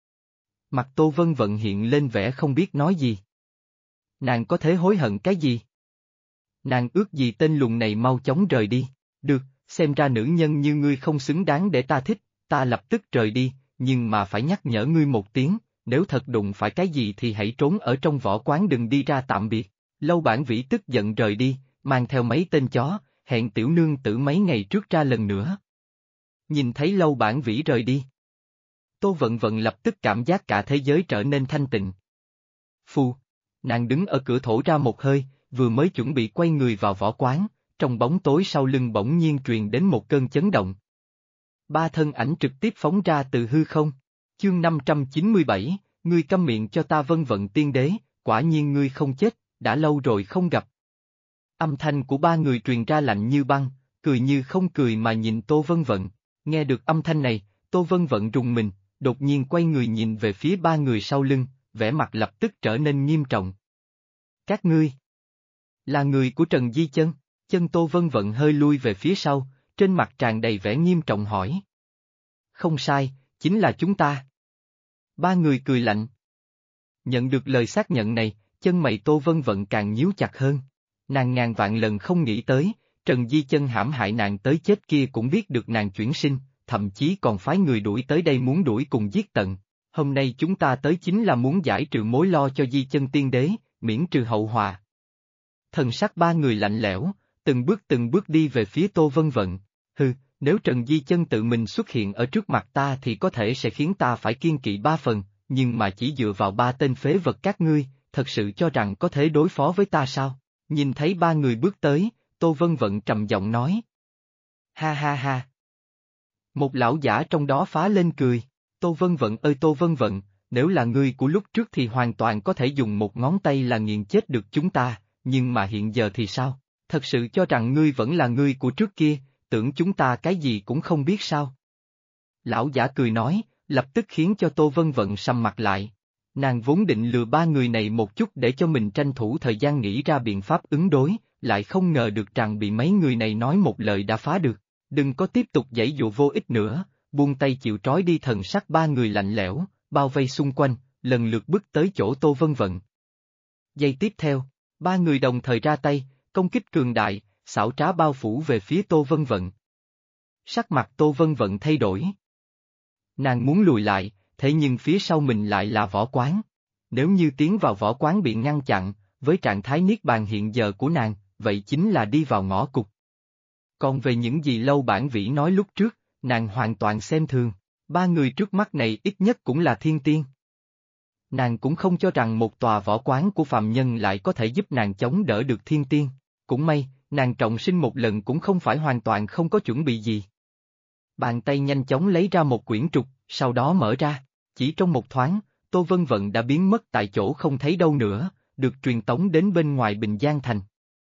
Mặt Tô Vân Vận hiện lên vẻ không biết nói gì. Nàng có thể hối hận cái gì? Nàng ước gì tên lùn này mau chóng rời đi, được, xem ra nữ nhân như ngươi không xứng đáng để ta thích, ta lập tức rời đi, nhưng mà phải nhắc nhở ngươi một tiếng, nếu thật đụng phải cái gì thì hãy trốn ở trong võ quán đừng đi ra tạm biệt. Lâu Bản Vĩ tức giận rời đi, mang theo mấy tên chó, hẹn tiểu nương tử mấy ngày trước ra lần nữa. Nhìn thấy Lâu Bản Vĩ rời đi, Tô Vận Vận lập tức cảm giác cả thế giới trở nên thanh tịnh. Phu, nàng đứng ở cửa thổ ra một hơi, vừa mới chuẩn bị quay người vào võ quán, trong bóng tối sau lưng bỗng nhiên truyền đến một cơn chấn động. 3 thân ảnh trực tiếp phóng ra từ hư không. Chương 597, ngươi câm miệng cho ta Vân Vận tiên đế, quả nhiên ngươi không chết, đã lâu rồi không gặp. Âm thanh của 3 người truyền ra lạnh như băng, cười như không cười mà nhìn Tô Vân Vận. Nghe được âm thanh này, Tô Vân Vận rùng mình, đột nhiên quay người nhìn về phía 3 người sau lưng, vẻ mặt lập tức trở nên nghiêm trọng. Các ngươi là người của Trần Di Chân, chân Tô Vân Vận hơi lui về phía sau, trên mặt tràn đầy vẻ nghiêm trọng hỏi. Không sai, chính là chúng ta. 3 người cười lạnh. Nhận được lời xác nhận này, chân mày Tô Vân Vận càng nhíu chặt hơn. Nàng ngàn vạn lần không nghĩ tới, Trần Di Chân hãm hại nàng tới chết kia cũng biết được nàng chuyển sinh, thậm chí còn phái người đuổi tới đây muốn đuổi cùng giết tận. Hôm nay chúng ta tới chính là muốn giải trừ mối lo cho Di Chân tiên đế, miễn trừ hậu họa. Thần sắc 3 người lạnh lẽo, từng bước đi về phía Tô Vân Vận. Hừ, nếu Trần Di Chân tự mình xuất hiện ở trước mặt ta thì có thể sẽ khiến ta phải kiêng kỵ 3 phần, nhưng mà chỉ dựa vào 3 tên phế vật các ngươi, thật sự cho rằng có thể đối phó với ta sao? Nhìn thấy 3 người bước tới, Tô Vân Vận trầm giọng nói. Ha ha ha. Một lão giả trong đó phá lên cười. Tô Vân Vận ơi Tô Vân Vận, nếu là ngươi của lúc trước thì hoàn toàn có thể dùng một ngón tay là nghiền chết được chúng ta, nhưng mà hiện giờ thì sao? Thật sự cho rằng ngươi vẫn là ngươi của trước kia, tưởng chúng ta cái gì cũng không biết sao? Lão giả cười nói, lập tức khiến cho Tô Vân Vận sầm mặt lại. Nàng vốn định lừa 3 người này một chút để cho mình tranh thủ thời gian nghĩ ra biện pháp ứng đối, lại không ngờ được rằng bị mấy người này nói một lời đã phá được. Đừng có tiếp tục giãy dụa vô ích nữa, buông tay chịu trói đi. Thần sắc ba người lạnh lẽo, bao vây xung quanh, lần lượt bước tới chỗ Tô Vân Vận. Giây tiếp theo, ba người đồng thời ra tay, công kích cường đại, xảo trá bao phủ về phía Tô Vân Vận. Sắc mặt Tô Vân Vận thay đổi. Nàng muốn lùi lại, thế nhưng phía sau mình lại là võ quán. Nếu như tiến vào võ quán bị ngăn chặn, với trạng thái niết bàn hiện giờ của nàng, vậy chính là đi vào ngõ cụt. Còn về những gì Lâu Bản Vĩ nói lúc trước, nàng hoàn toàn xem thường. Ba người trước mắt này ít nhất cũng là thiên tiên. Nàng cũng không cho rằng một tòa võ quán của phàm nhân lại có thể giúp nàng chống đỡ được thiên tiên. Cũng may, nàng trọng sinh một lần cũng không phải hoàn toàn không có chuẩn bị gì. Bàn tay nhanh chóng lấy ra một quyển trục, sau đó mở ra. Chỉ trong một thoáng, Tô Vân Vận đã biến mất tại chỗ không thấy đâu nữa, được truyền tống đến bên ngoài Bình Giang Thành.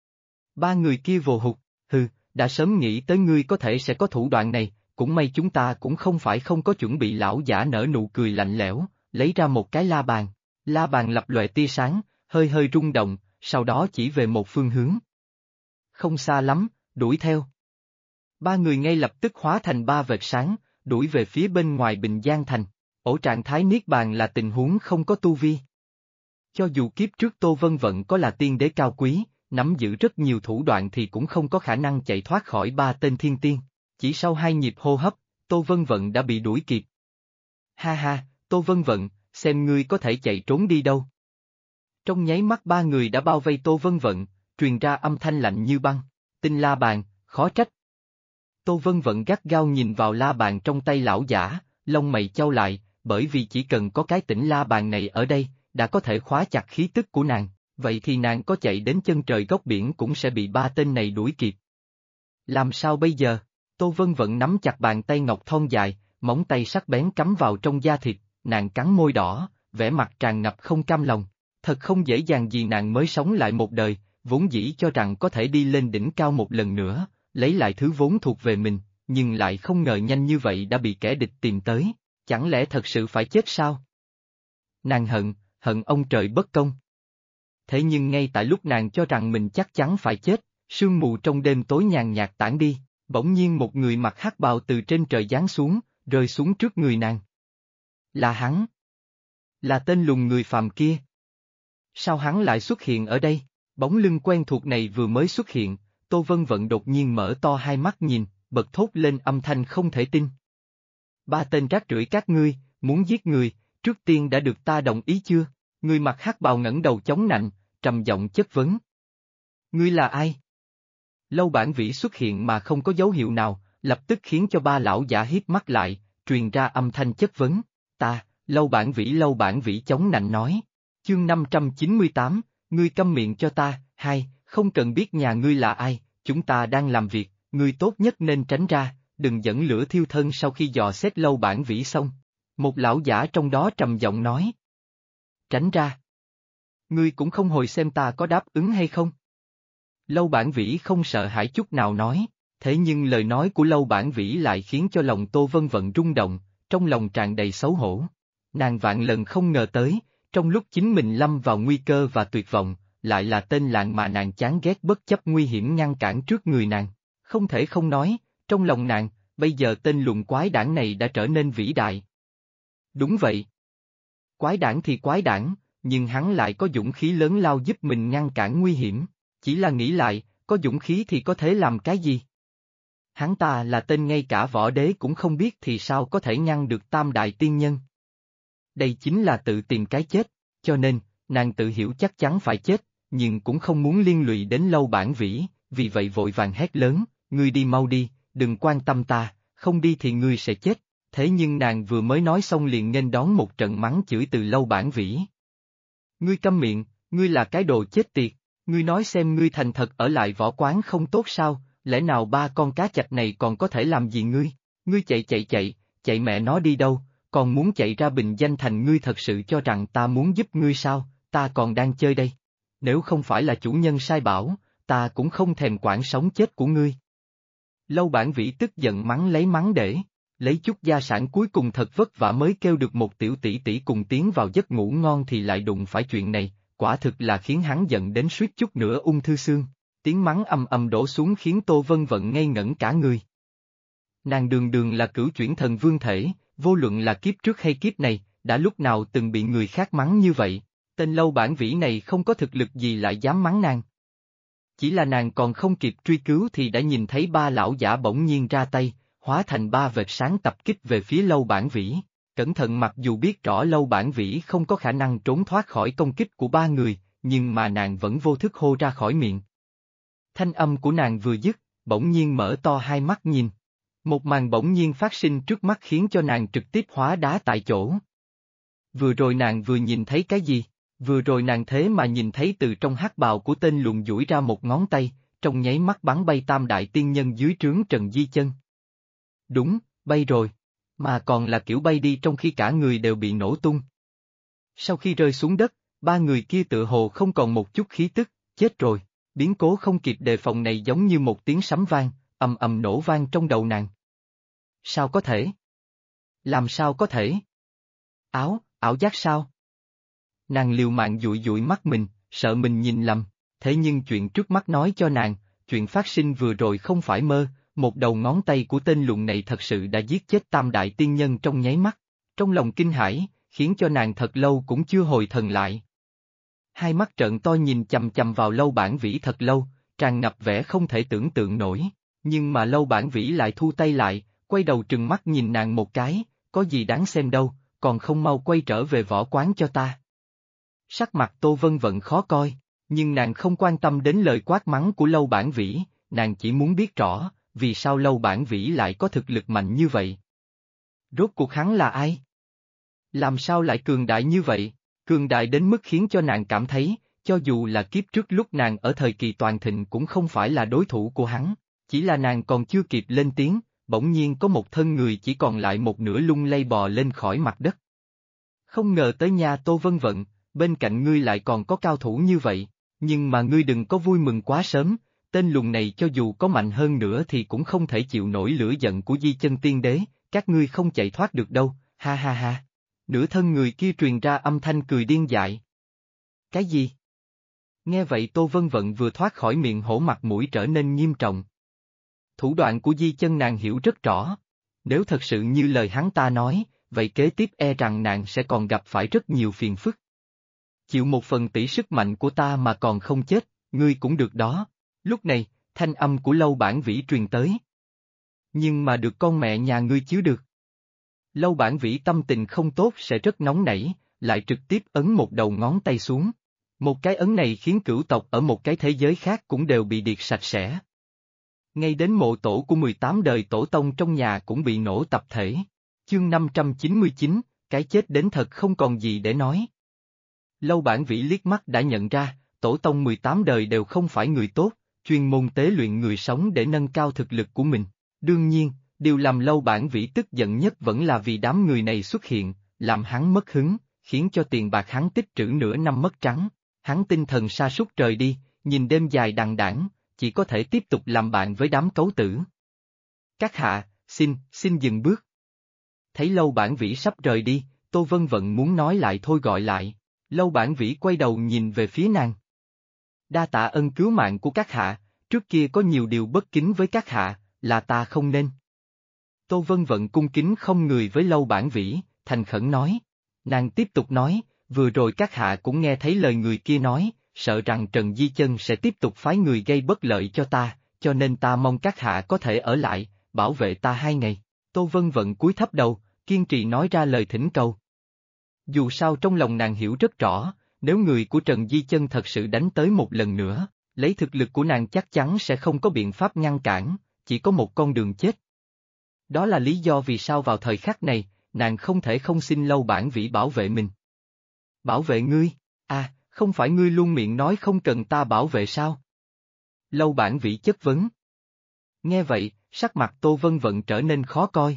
Ba người kia vồ hụt, hừ, đã sớm nghĩ tới ngươi có thể sẽ có thủ đoạn này, cũng may chúng ta cũng không phải không có chuẩn bị. Lão giả nở nụ cười lạnh lẽo, lấy ra một cái la bàn. La bàn lập lòe tia sáng, hơi hơi rung động, sau đó chỉ về một phương hướng. Không xa lắm, đuổi theo. Ba người ngay lập tức hóa thành ba vệt sáng, đuổi về phía bên ngoài Bình Giang Thành. Ở trạng thái niết bàn là tình huống không có tu vi. Cho dù kiếp trước Tô Vân Vận có là tiên đế cao quý, nắm giữ rất nhiều thủ đoạn thì cũng không có khả năng chạy thoát khỏi ba tên thiên tiên. Chỉ sau 2 nhịp hô hấp, Tô Vân Vận đã bị đuổi kịp. Ha ha, Tô Vân Vận, xem ngươi có thể chạy trốn đi đâu. Trong nháy mắt ba người đã bao vây Tô Vân Vận, truyền ra âm thanh lạnh như băng. Tinh la bàn, khó trách. Tô Vân Vận gắt gao nhìn vào la bàn trong tay lão giả, lông mày chau lại, bởi vì chỉ cần có cái tĩnh la bàn này ở đây, đã có thể khóa chặt khí tức của nàng, vậy thì nàng có chạy đến chân trời góc biển cũng sẽ bị ba tên này đuổi kịp. Làm sao bây giờ? Tô Vân Vận nắm chặt bàn tay ngọc thon dài, móng tay sắc bén cắm vào trong da thịt, nàng cắn môi đỏ, vẻ mặt tràn ngập không cam lòng. Thật không dễ dàng gì nàng mới sống lại một đời, vốn dĩ cho rằng có thể đi lên đỉnh cao một lần nữa, lấy lại thứ vốn thuộc về mình, nhưng lại không ngờ nhanh như vậy đã bị kẻ địch tìm tới, chẳng lẽ thật sự phải chết sao? Nàng hận ông trời bất công. Thế nhưng ngay tại lúc nàng cho rằng mình chắc chắn phải chết, sương mù trong đêm tối nhàn nhạt tản đi, bỗng nhiên một người mặc hắc bào từ trên trời giáng xuống, rơi xuống trước người nàng. Là hắn. Là tên lùn người phàm kia. Sao hắn lại xuất hiện ở đây? Bóng lưng quen thuộc này vừa mới xuất hiện, Tô Vân Vận đột nhiên mở to hai mắt nhìn, bật thốt lên âm thanh không thể tin. Ba tên rác rưởi các ngươi, muốn giết người, trước tiên đã được ta đồng ý chưa? Người mặc hắc bào ngẩng đầu chống nạnh, trầm giọng chất vấn. Ngươi là ai? Lâu Bản Vĩ xuất hiện mà không có dấu hiệu nào, lập tức khiến cho ba lão giả híp mắt lại, truyền ra âm thanh chất vấn. Ta, Lâu Bản Vĩ chống nạnh nói. Chương 598, ngươi câm miệng cho ta. Hai, không cần biết nhà ngươi là ai, chúng ta đang làm việc, ngươi tốt nhất nên tránh ra, đừng dẫn lửa thiêu thân. Sau khi dò xét Lâu Bản Vĩ xong, một lão giả trong đó trầm giọng nói. Tránh ra. Ngươi cũng không hồi xem ta có đáp ứng hay không? Lâu Bản Vĩ không sợ hãi chút nào nói, thế nhưng lời nói của Lâu Bản Vĩ lại khiến cho lòng Tô Vân Vận rung động, trong lòng tràn đầy xấu hổ. Nàng vạn lần không ngờ tới, trong lúc chính mình lâm vào nguy cơ và tuyệt vọng, lại là tên lạng mà nàng chán ghét bất chấp nguy hiểm ngăn cản trước người nàng. Không thể không nói, trong lòng nàng, bây giờ tên luận quái đản này đã trở nên vĩ đại. Đúng vậy. Quái đản thì quái đản, nhưng hắn lại có dũng khí lớn lao giúp mình ngăn cản nguy hiểm. Chỉ là nghĩ lại, có dũng khí thì có thể làm cái gì? Hắn ta là tên ngay cả võ đế cũng không biết thì sao có thể ngăn được tam đại tiên nhân. Đây chính là tự tìm cái chết, cho nên, nàng tự hiểu chắc chắn phải chết, nhưng cũng không muốn liên lụy đến Lâu Bản Vĩ, vì vậy vội vàng hét lớn, ngươi đi mau đi, đừng quan tâm ta, không đi thì ngươi sẽ chết. Thế nhưng nàng vừa mới nói xong liền nghênh đón một trận mắng chửi từ Lâu Bản Vĩ. Ngươi câm miệng, ngươi là cái đồ chết tiệt, ngươi nói xem ngươi thành thật ở lại võ quán không tốt sao, lẽ nào ba con cá chạch này còn có thể làm gì ngươi? Ngươi chạy mẹ nó đi đâu, còn muốn chạy ra Bình Danh Thành? Ngươi thật sự cho rằng ta muốn giúp ngươi sao, ta còn đang chơi đây. Nếu không phải là chủ nhân sai bảo, ta cũng không thèm quản sống chết của ngươi. Lâu Bản Vĩ tức giận mắng để. Lấy chút gia sản cuối cùng thật vất vả mới kêu được một tiểu tỷ tỷ cùng tiến vào giấc ngủ ngon thì lại đụng phải chuyện này, quả thực là khiến hắn giận đến suýt chút nữa ung thư xương. Tiếng mắng ầm ầm đổ xuống khiến Tô Vân Vận ngây ngẩn cả người. Nàng đường đường là cửu chuyển thần vương thể, vô luận là kiếp trước hay kiếp này, đã lúc nào từng bị người khác mắng như vậy, tên Lâu Bản Vĩ này không có thực lực gì lại dám mắng nàng. Chỉ là nàng còn không kịp truy cứu thì đã nhìn thấy ba lão giả bỗng nhiên ra tay, hóa thành ba vệt sáng tập kích về phía Lâu Bản Vĩ. Cẩn thận mặc dù biết rõ Lâu Bản Vĩ không có khả năng trốn thoát khỏi công kích của ba người, nhưng mà nàng vẫn vô thức hô ra khỏi miệng. Thanh âm của nàng vừa dứt, bỗng nhiên mở to hai mắt nhìn. Một màn bỗng nhiên phát sinh trước mắt khiến cho nàng trực tiếp hóa đá tại chỗ. Vừa rồi nàng vừa nhìn thấy cái gì? Vừa rồi nàng thế mà nhìn thấy từ trong hắc bào của tên luồn duỗi ra một ngón tay, trong nháy mắt bắn bay tam đại tiên nhân dưới trướng Trần Di Chân. Đúng, bay rồi. Mà còn là kiểu bay đi trong khi cả người đều bị nổ tung. Sau khi rơi xuống đất, ba người kia tựa hồ không còn một chút khí tức, chết rồi. Biến cố không kịp đề phòng này giống như một tiếng sấm vang, ầm ầm nổ vang trong đầu nàng. Sao có thể? Làm sao có thể? Ảo giác sao? Nàng liều mạng dụi dụi mắt mình, sợ mình nhìn lầm, thế nhưng chuyện trước mắt nói cho nàng, chuyện phát sinh vừa rồi không phải mơ, một đầu ngón tay của tên lùn này thật sự đã giết chết tam đại tiên nhân trong nháy mắt. Trong lòng kinh hãi, khiến cho nàng thật lâu cũng chưa hồi thần lại. Hai mắt trợn to nhìn chằm chằm vào Lâu Bản Vĩ thật lâu, tràn ngập vẻ không thể tưởng tượng nổi, nhưng mà Lâu Bản Vĩ lại thu tay lại, quay đầu trừng mắt nhìn nàng một cái, có gì đáng xem đâu, còn không mau quay trở về võ quán cho ta. Sắc mặt Tô Vân Vận khó coi, nhưng nàng không quan tâm đến lời quát mắng của Lâu Bản Vĩ, nàng chỉ muốn biết rõ, vì sao Lâu Bản Vĩ lại có thực lực mạnh như vậy. Rốt cuộc hắn là ai? Làm sao lại cường đại như vậy? Cường đại đến mức khiến cho nàng cảm thấy, cho dù là kiếp trước lúc nàng ở thời kỳ toàn thịnh cũng không phải là đối thủ của hắn, chỉ là nàng còn chưa kịp lên tiếng, bỗng nhiên có một thân người chỉ còn lại một nửa lung lay bò lên khỏi mặt đất. Không ngờ tới nha Tô Vân Vận, bên cạnh ngươi lại còn có cao thủ như vậy, nhưng mà ngươi đừng có vui mừng quá sớm, tên lùn này cho dù có mạnh hơn nữa thì cũng không thể chịu nổi lửa giận của Di Chân Tiên Đế, các ngươi không chạy thoát được đâu, ha ha ha. Nửa thân người kia truyền ra âm thanh cười điên dại. Cái gì? Nghe vậy Tô Vân Vận vừa thoát khỏi miệng hổ mặt mũi trở nên nghiêm trọng. Thủ đoạn của Di Chân nàng hiểu rất rõ. Nếu thật sự như lời hắn ta nói, vậy kế tiếp e rằng nàng sẽ còn gặp phải rất nhiều phiền phức. Chịu một phần tỷ sức mạnh của ta mà còn không chết, ngươi cũng được đó. Lúc này, thanh âm của Lâu Bản Vĩ truyền tới. Nhưng mà được con mẹ nhà ngươi chiếu được. Lâu Bản Vĩ tâm tình không tốt sẽ rất nóng nảy, lại trực tiếp ấn một đầu ngón tay xuống. Một cái ấn này khiến cửu tộc ở một cái thế giới khác cũng đều bị điệt sạch sẽ. Ngay đến mộ tổ của 18 đời tổ tông trong nhà cũng bị nổ tập thể. Chương 599, cái chết đến thật không còn gì để nói. Lâu Bản Vĩ liếc mắt đã nhận ra, tổ tông 18 đời đều không phải người tốt, chuyên môn tế luyện người sống để nâng cao thực lực của mình. Đương nhiên, điều làm Lâu Bản Vĩ tức giận nhất vẫn là vì đám người này xuất hiện, làm hắn mất hứng, khiến cho tiền bạc hắn tích trữ nửa năm mất trắng. Hắn tinh thần sa sút rời đi, nhìn đêm dài đằng đẵng, chỉ có thể tiếp tục làm bạn với đám cấu tử. Các hạ, xin dừng bước. Thấy Lâu Bản Vĩ sắp rời đi, Tô Vân Vận muốn nói lại thôi gọi lại. Lâu Bản Vĩ quay đầu nhìn về phía nàng. Đa tạ ân cứu mạng của các hạ, trước kia có nhiều điều bất kính với các hạ, là ta không nên. Tô Vân Vận cung kính không người với Lâu Bản Vĩ, thành khẩn nói. Nàng tiếp tục nói, vừa rồi các hạ cũng nghe thấy lời người kia nói, sợ rằng Trần Di Chân sẽ tiếp tục phái người gây bất lợi cho ta, cho nên ta mong các hạ có thể ở lại, bảo vệ ta 2 ngày. Tô Vân Vận cúi thấp đầu, kiên trì nói ra lời thỉnh cầu. Dù sao trong lòng nàng hiểu rất rõ, nếu người của Trần Di Chân thật sự đánh tới một lần nữa, lấy thực lực của nàng chắc chắn sẽ không có biện pháp ngăn cản, chỉ có một con đường chết. Đó là lý do vì sao vào thời khắc này, nàng không thể không xin Lâu Bản Vĩ bảo vệ mình. Bảo vệ ngươi? À, không phải ngươi luôn miệng nói không cần ta bảo vệ sao? Lâu Bản Vĩ chất vấn. Nghe vậy, sắc mặt Tô Vân Vận trở nên khó coi.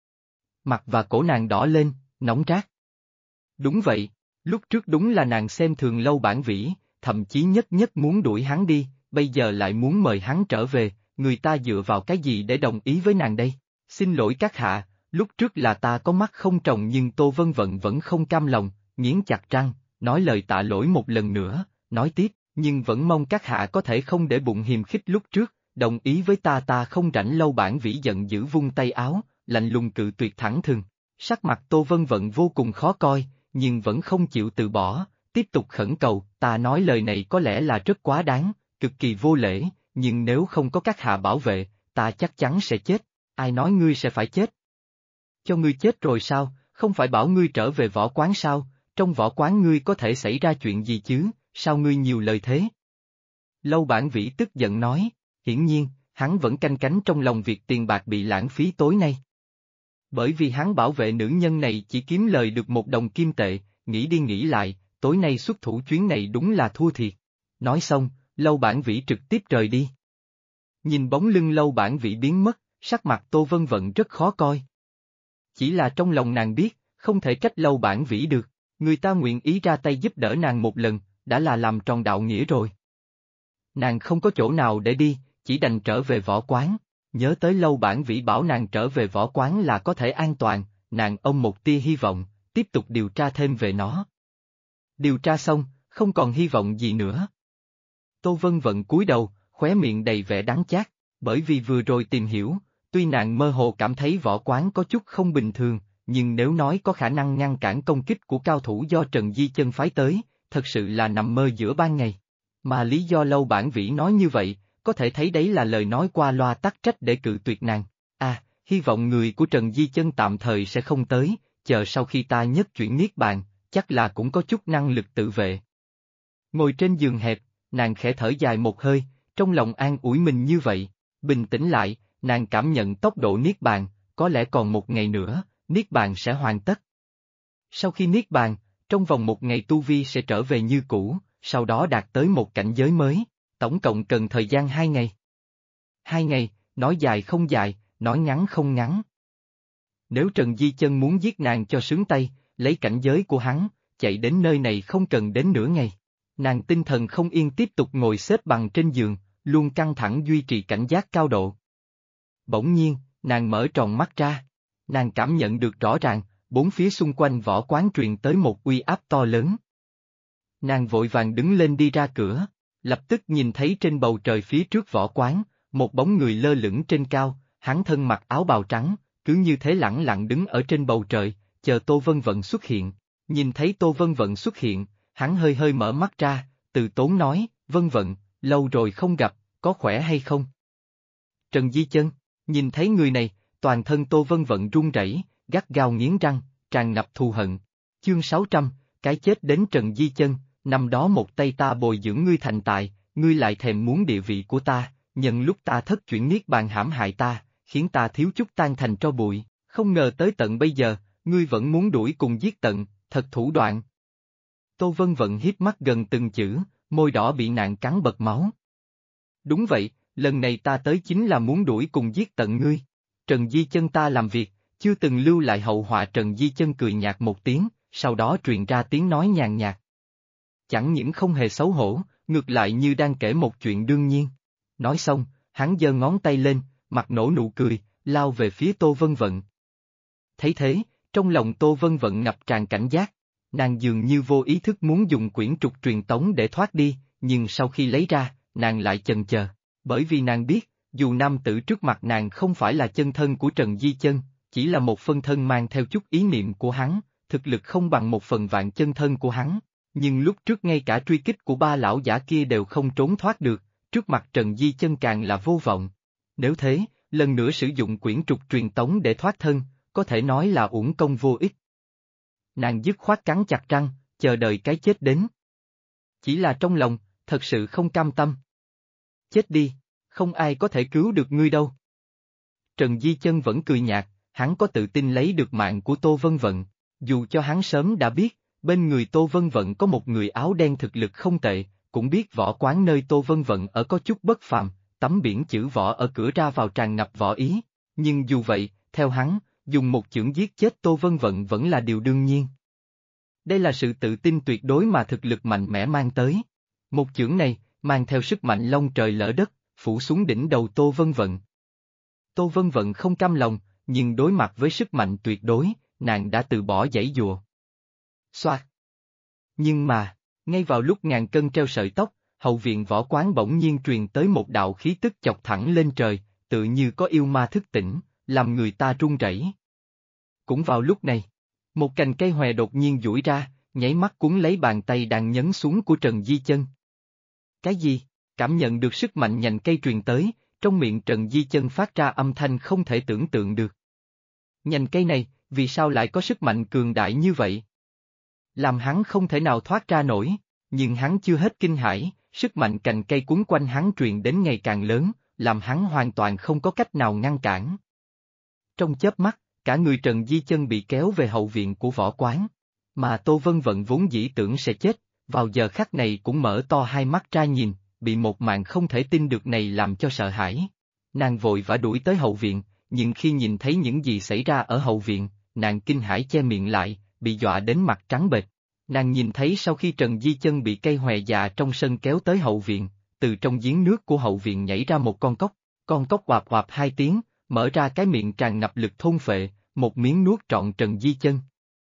Mặt và cổ nàng đỏ lên, nóng rát. Đúng vậy, lúc trước đúng là nàng xem thường Lâu Bản Vĩ, thậm chí nhất muốn đuổi hắn đi, bây giờ lại muốn mời hắn trở về, người ta dựa vào cái gì để đồng ý với nàng đây? Xin lỗi các hạ, lúc trước là ta có mắt không tròng nhưng Tô Vân Vận vẫn không cam lòng, nghiến chặt răng, nói lời tạ lỗi một lần nữa, nói tiếp, nhưng vẫn mong các hạ có thể không để bụng hiềm khích lúc trước, đồng ý với ta không rảnh lâu. Bản Vĩ giận dữ vung tay áo, lạnh lùng cự tuyệt thẳng thừng. Sắc mặt Tô Vân Vận vô cùng khó coi, nhưng vẫn không chịu từ bỏ, tiếp tục khẩn cầu, ta nói lời này có lẽ là rất quá đáng, cực kỳ vô lễ, nhưng nếu không có các hạ bảo vệ, ta chắc chắn sẽ chết. Ai nói ngươi sẽ phải chết? Cho ngươi chết rồi sao, không phải bảo ngươi trở về võ quán sao, trong võ quán ngươi có thể xảy ra chuyện gì chứ, sao ngươi nhiều lời thế? Lâu Bản Vĩ tức giận nói, hiển nhiên, hắn vẫn canh cánh trong lòng việc tiền bạc bị lãng phí tối nay. Bởi vì hắn bảo vệ nữ nhân này chỉ kiếm lời được 1 đồng kim tệ, nghĩ đi nghĩ lại, tối nay xuất thủ chuyến này đúng là thua thiệt. Nói xong, Lâu Bản Vĩ trực tiếp rời đi. Nhìn bóng lưng Lâu Bản Vĩ biến mất, sắc mặt Tô Vân Vận rất khó coi. Chỉ là trong lòng nàng biết, không thể trách Lâu Bản Vĩ được, người ta nguyện ý ra tay giúp đỡ nàng một lần, đã là làm tròn đạo nghĩa rồi. Nàng không có chỗ nào để đi, chỉ đành trở về võ quán. Nhớ tới Lâu Bản Vĩ bảo nàng trở về võ quán là có thể an toàn, nàng ôm một tia hy vọng, tiếp tục điều tra thêm về nó. Điều tra xong, không còn hy vọng gì nữa. Tô Vân Vận cúi đầu, khóe miệng đầy vẻ đắng chát, bởi vì vừa rồi tìm hiểu, tuy nàng mơ hồ cảm thấy võ quán có chút không bình thường, nhưng nếu nói có khả năng ngăn cản công kích của cao thủ do Trần Di Chân phái tới, thật sự là nằm mơ giữa ban ngày. Mà lý do Lâu Bản Vĩ nói như vậy, có thể thấy đấy là lời nói qua loa tắc trách để cự tuyệt nàng. Hy vọng người của Trần Di Chân tạm thời sẽ không tới, chờ sau khi ta nhất chuyển niết bàn, chắc là cũng có chút năng lực tự vệ. Ngồi trên giường hẹp, nàng khẽ thở dài một hơi, trong lòng an ủi mình như vậy, bình tĩnh lại, nàng cảm nhận tốc độ niết bàn, có lẽ còn 1 ngày nữa, niết bàn sẽ hoàn tất. Sau khi niết bàn, trong vòng 1 ngày tu vi sẽ trở về như cũ, sau đó đạt tới một cảnh giới mới, tổng cộng cần thời gian 2 ngày. 2 ngày, nói dài không dài, nói ngắn không ngắn. Nếu Trần Di Chân muốn giết nàng cho sướng tay, lấy cảnh giới của hắn, chạy đến nơi này không cần đến nửa ngày. Nàng tinh thần không yên tiếp tục ngồi xếp bằng trên giường, luôn căng thẳng duy trì cảnh giác cao độ. Bỗng nhiên, nàng mở tròn mắt ra. Nàng cảm nhận được rõ ràng, 4 phía xung quanh võ quán truyền tới một uy áp to lớn. Nàng vội vàng đứng lên đi ra cửa, lập tức nhìn thấy trên bầu trời phía trước võ quán, một bóng người lơ lửng trên cao, hắn thân mặc áo bào trắng, cứ như thế lẳng lặng đứng ở trên bầu trời, chờ Tô Vân Vận xuất hiện. Nhìn thấy Tô Vân Vận xuất hiện, hắn hơi hơi mở mắt ra, từ tốn nói, Vân Vận, lâu rồi không gặp, có khỏe hay không? Trần Di Chân, nhìn thấy người này, toàn thân Tô Vân Vận run rẩy, gắt gao nghiến răng, tràn ngập thù hận. Chương 600, cái chết đến Trần Di Chân, năm đó một tay ta bồi dưỡng ngươi thành tài, ngươi lại thèm muốn địa vị của ta, nhân lúc ta thất chuyển niết bàn hãm hại ta, khiến ta thiếu chút tan thành tro bụi, không ngờ tới tận bây giờ, ngươi vẫn muốn đuổi cùng giết tận, thật thủ đoạn. Tô Vân Vận hiếp mắt gần từng chữ, môi đỏ bị nạn cắn bật máu. Đúng vậy, lần này ta tới chính là muốn đuổi cùng giết tận ngươi. Trần Di Chân ta làm việc, chưa từng lưu lại hậu họa. Trần Di Chân cười nhạt một tiếng, sau đó truyền ra tiếng nói nhàn nhạt. Chẳng những không hề xấu hổ, ngược lại như đang kể một chuyện đương nhiên. Nói xong, hắn giơ ngón tay lên, mặt nở nụ cười, lao về phía Tô Vân Vận. Thấy thế, trong lòng Tô Vân Vận ngập tràn cảnh giác, nàng dường như vô ý thức muốn dùng quyển trục truyền tống để thoát đi, nhưng sau khi lấy ra, nàng lại chần chờ, bởi vì nàng biết, dù nam tử trước mặt nàng không phải là chân thân của Trần Di Chân, chỉ là một phân thân mang theo chút ý niệm của hắn, thực lực không bằng 1/1000 chân thân của hắn, nhưng lúc trước ngay cả truy kích của 3 lão giả kia đều không trốn thoát được, trước mặt Trần Di Chân càng là vô vọng. Nếu thế, lần nữa sử dụng quyển trục truyền tống để thoát thân, có thể nói là uổng công vô ích. Nàng dứt khoát cắn chặt răng, chờ đợi cái chết đến. Chỉ là trong lòng, thật sự không cam tâm. Chết đi, không ai có thể cứu được ngươi đâu. Trần Di Chân vẫn cười nhạt, hắn có tự tin lấy được mạng của Tô Vân Vận, dù cho hắn sớm đã biết, bên người Tô Vân Vận có một người áo đen thực lực không tệ, cũng biết võ quán nơi Tô Vân Vận ở có chút bất phàm, tấm biển chữ võ ở cửa ra vào tràn ngập võ ý, nhưng dù vậy, theo hắn, dùng một chưởng giết chết Tô Vân Vận vẫn là điều đương nhiên. Đây là sự tự tin tuyệt đối mà thực lực mạnh mẽ mang tới. Một chưởng này, mang theo sức mạnh long trời lỡ đất, phủ xuống đỉnh đầu Tô Vân Vận. Tô Vân Vận không cam lòng, nhưng đối mặt với sức mạnh tuyệt đối, nàng đã từ bỏ giãy giụa. Xoạt. Nhưng mà, ngay vào lúc ngàn cân treo sợi tóc, hậu viện võ quán bỗng nhiên truyền tới một đạo khí tức chọc thẳng lên trời, tự như có yêu ma thức tỉnh, làm người ta run rẩy. Cũng vào lúc này, một cành cây hòe đột nhiên duỗi ra, nháy mắt cuốn lấy bàn tay đang nhấn xuống của Trần Di Chân. Cái gì? Cảm nhận được sức mạnh nhành cây truyền tới, trong miệng Trần Di Chân phát ra âm thanh không thể tưởng tượng được. Nhành cây này, vì sao lại có sức mạnh cường đại như vậy? Làm hắn không thể nào thoát ra nổi, nhưng hắn chưa hết kinh hãi, sức mạnh cành cây quấn quanh hắn truyền đến ngày càng lớn, làm hắn hoàn toàn không có cách nào ngăn cản. Trong chớp mắt, cả người Trần Di Chân bị kéo về hậu viện của võ quán, mà Tô Vân Vận vốn dĩ tưởng sẽ chết, vào giờ khắc này cũng mở to hai mắt ra nhìn, bị một màn không thể tin được này làm cho sợ hãi. Nàng vội vã đuổi tới hậu viện, nhưng khi nhìn thấy những gì xảy ra ở hậu viện, nàng kinh hãi che miệng lại, bị dọa đến mặt trắng bệch. Nàng nhìn thấy sau khi Trần Di Chân bị cây hòe già trong sân kéo tới hậu viện, từ trong giếng nước của hậu viện nhảy ra một con cóc oạp oạp hai tiếng, mở ra cái miệng tràn ngập lực thôn phệ, một miếng nuốt trọn Trần Di Chân.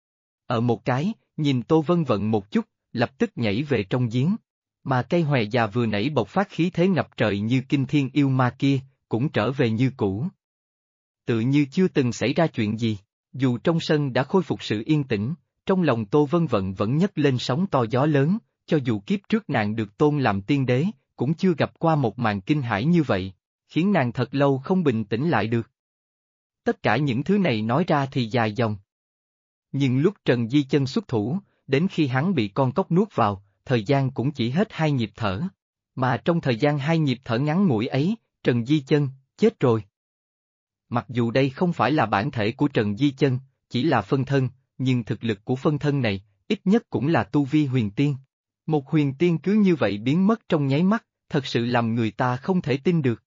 Ở một cái, nhìn Tô Vân Vận một chút, lập tức nhảy về trong giếng. Mà cây hòe già vừa nãy bộc phát khí thế ngập trời như kinh thiên yêu ma kia, cũng trở về như cũ. Tự như chưa từng xảy ra chuyện gì, dù trong sân đã khôi phục sự yên tĩnh, trong lòng Tô Vân Vận vẫn nhấc lên sóng to gió lớn, cho dù kiếp trước nàng được tôn làm tiên đế, cũng chưa gặp qua một màn kinh hãi như vậy, khiến nàng thật lâu không bình tĩnh lại được. Tất cả những thứ này nói ra thì dài dòng. Nhưng lúc Trần Di Chân xuất thủ, đến khi hắn bị con cóc nuốt vào, thời gian cũng chỉ hết 2 nhịp thở. Mà trong thời gian 2 nhịp thở ngắn ngủi ấy, Trần Di Chân, chết rồi. Mặc dù đây không phải là bản thể của Trần Di Chân, chỉ là phân thân, nhưng thực lực của phân thân này, ít nhất cũng là tu vi huyền tiên. Một huyền tiên cứ như vậy biến mất trong nháy mắt, thật sự làm người ta không thể tin được.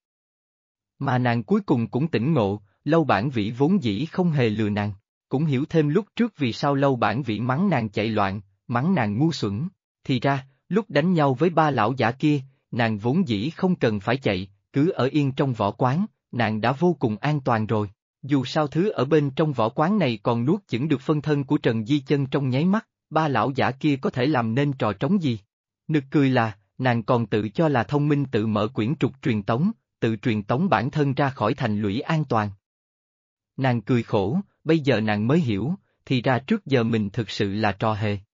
Mà nàng cuối cùng cũng tỉnh ngộ, Lâu Bản Vĩ vốn dĩ không hề lừa nàng, cũng hiểu thêm lúc trước vì sao Lâu Bản Vĩ mắng nàng chạy loạn, mắng nàng ngu xuẩn. Thì ra, lúc đánh nhau với ba lão giả kia, nàng vốn dĩ không cần phải chạy, cứ ở yên trong võ quán, nàng đã vô cùng an toàn rồi. Dù sao thứ ở bên trong võ quán này còn nuốt chửng được phân thân của Trần Di Chân trong nháy mắt, ba lão giả kia có thể làm nên trò trống gì. Nực cười là, nàng còn tự cho là thông minh tự mở quyển trục truyền tống, tự truyền tống bản thân ra khỏi thành lũy an toàn. Nàng cười khổ, bây giờ nàng mới hiểu, thì ra trước giờ mình thực sự là trò hề.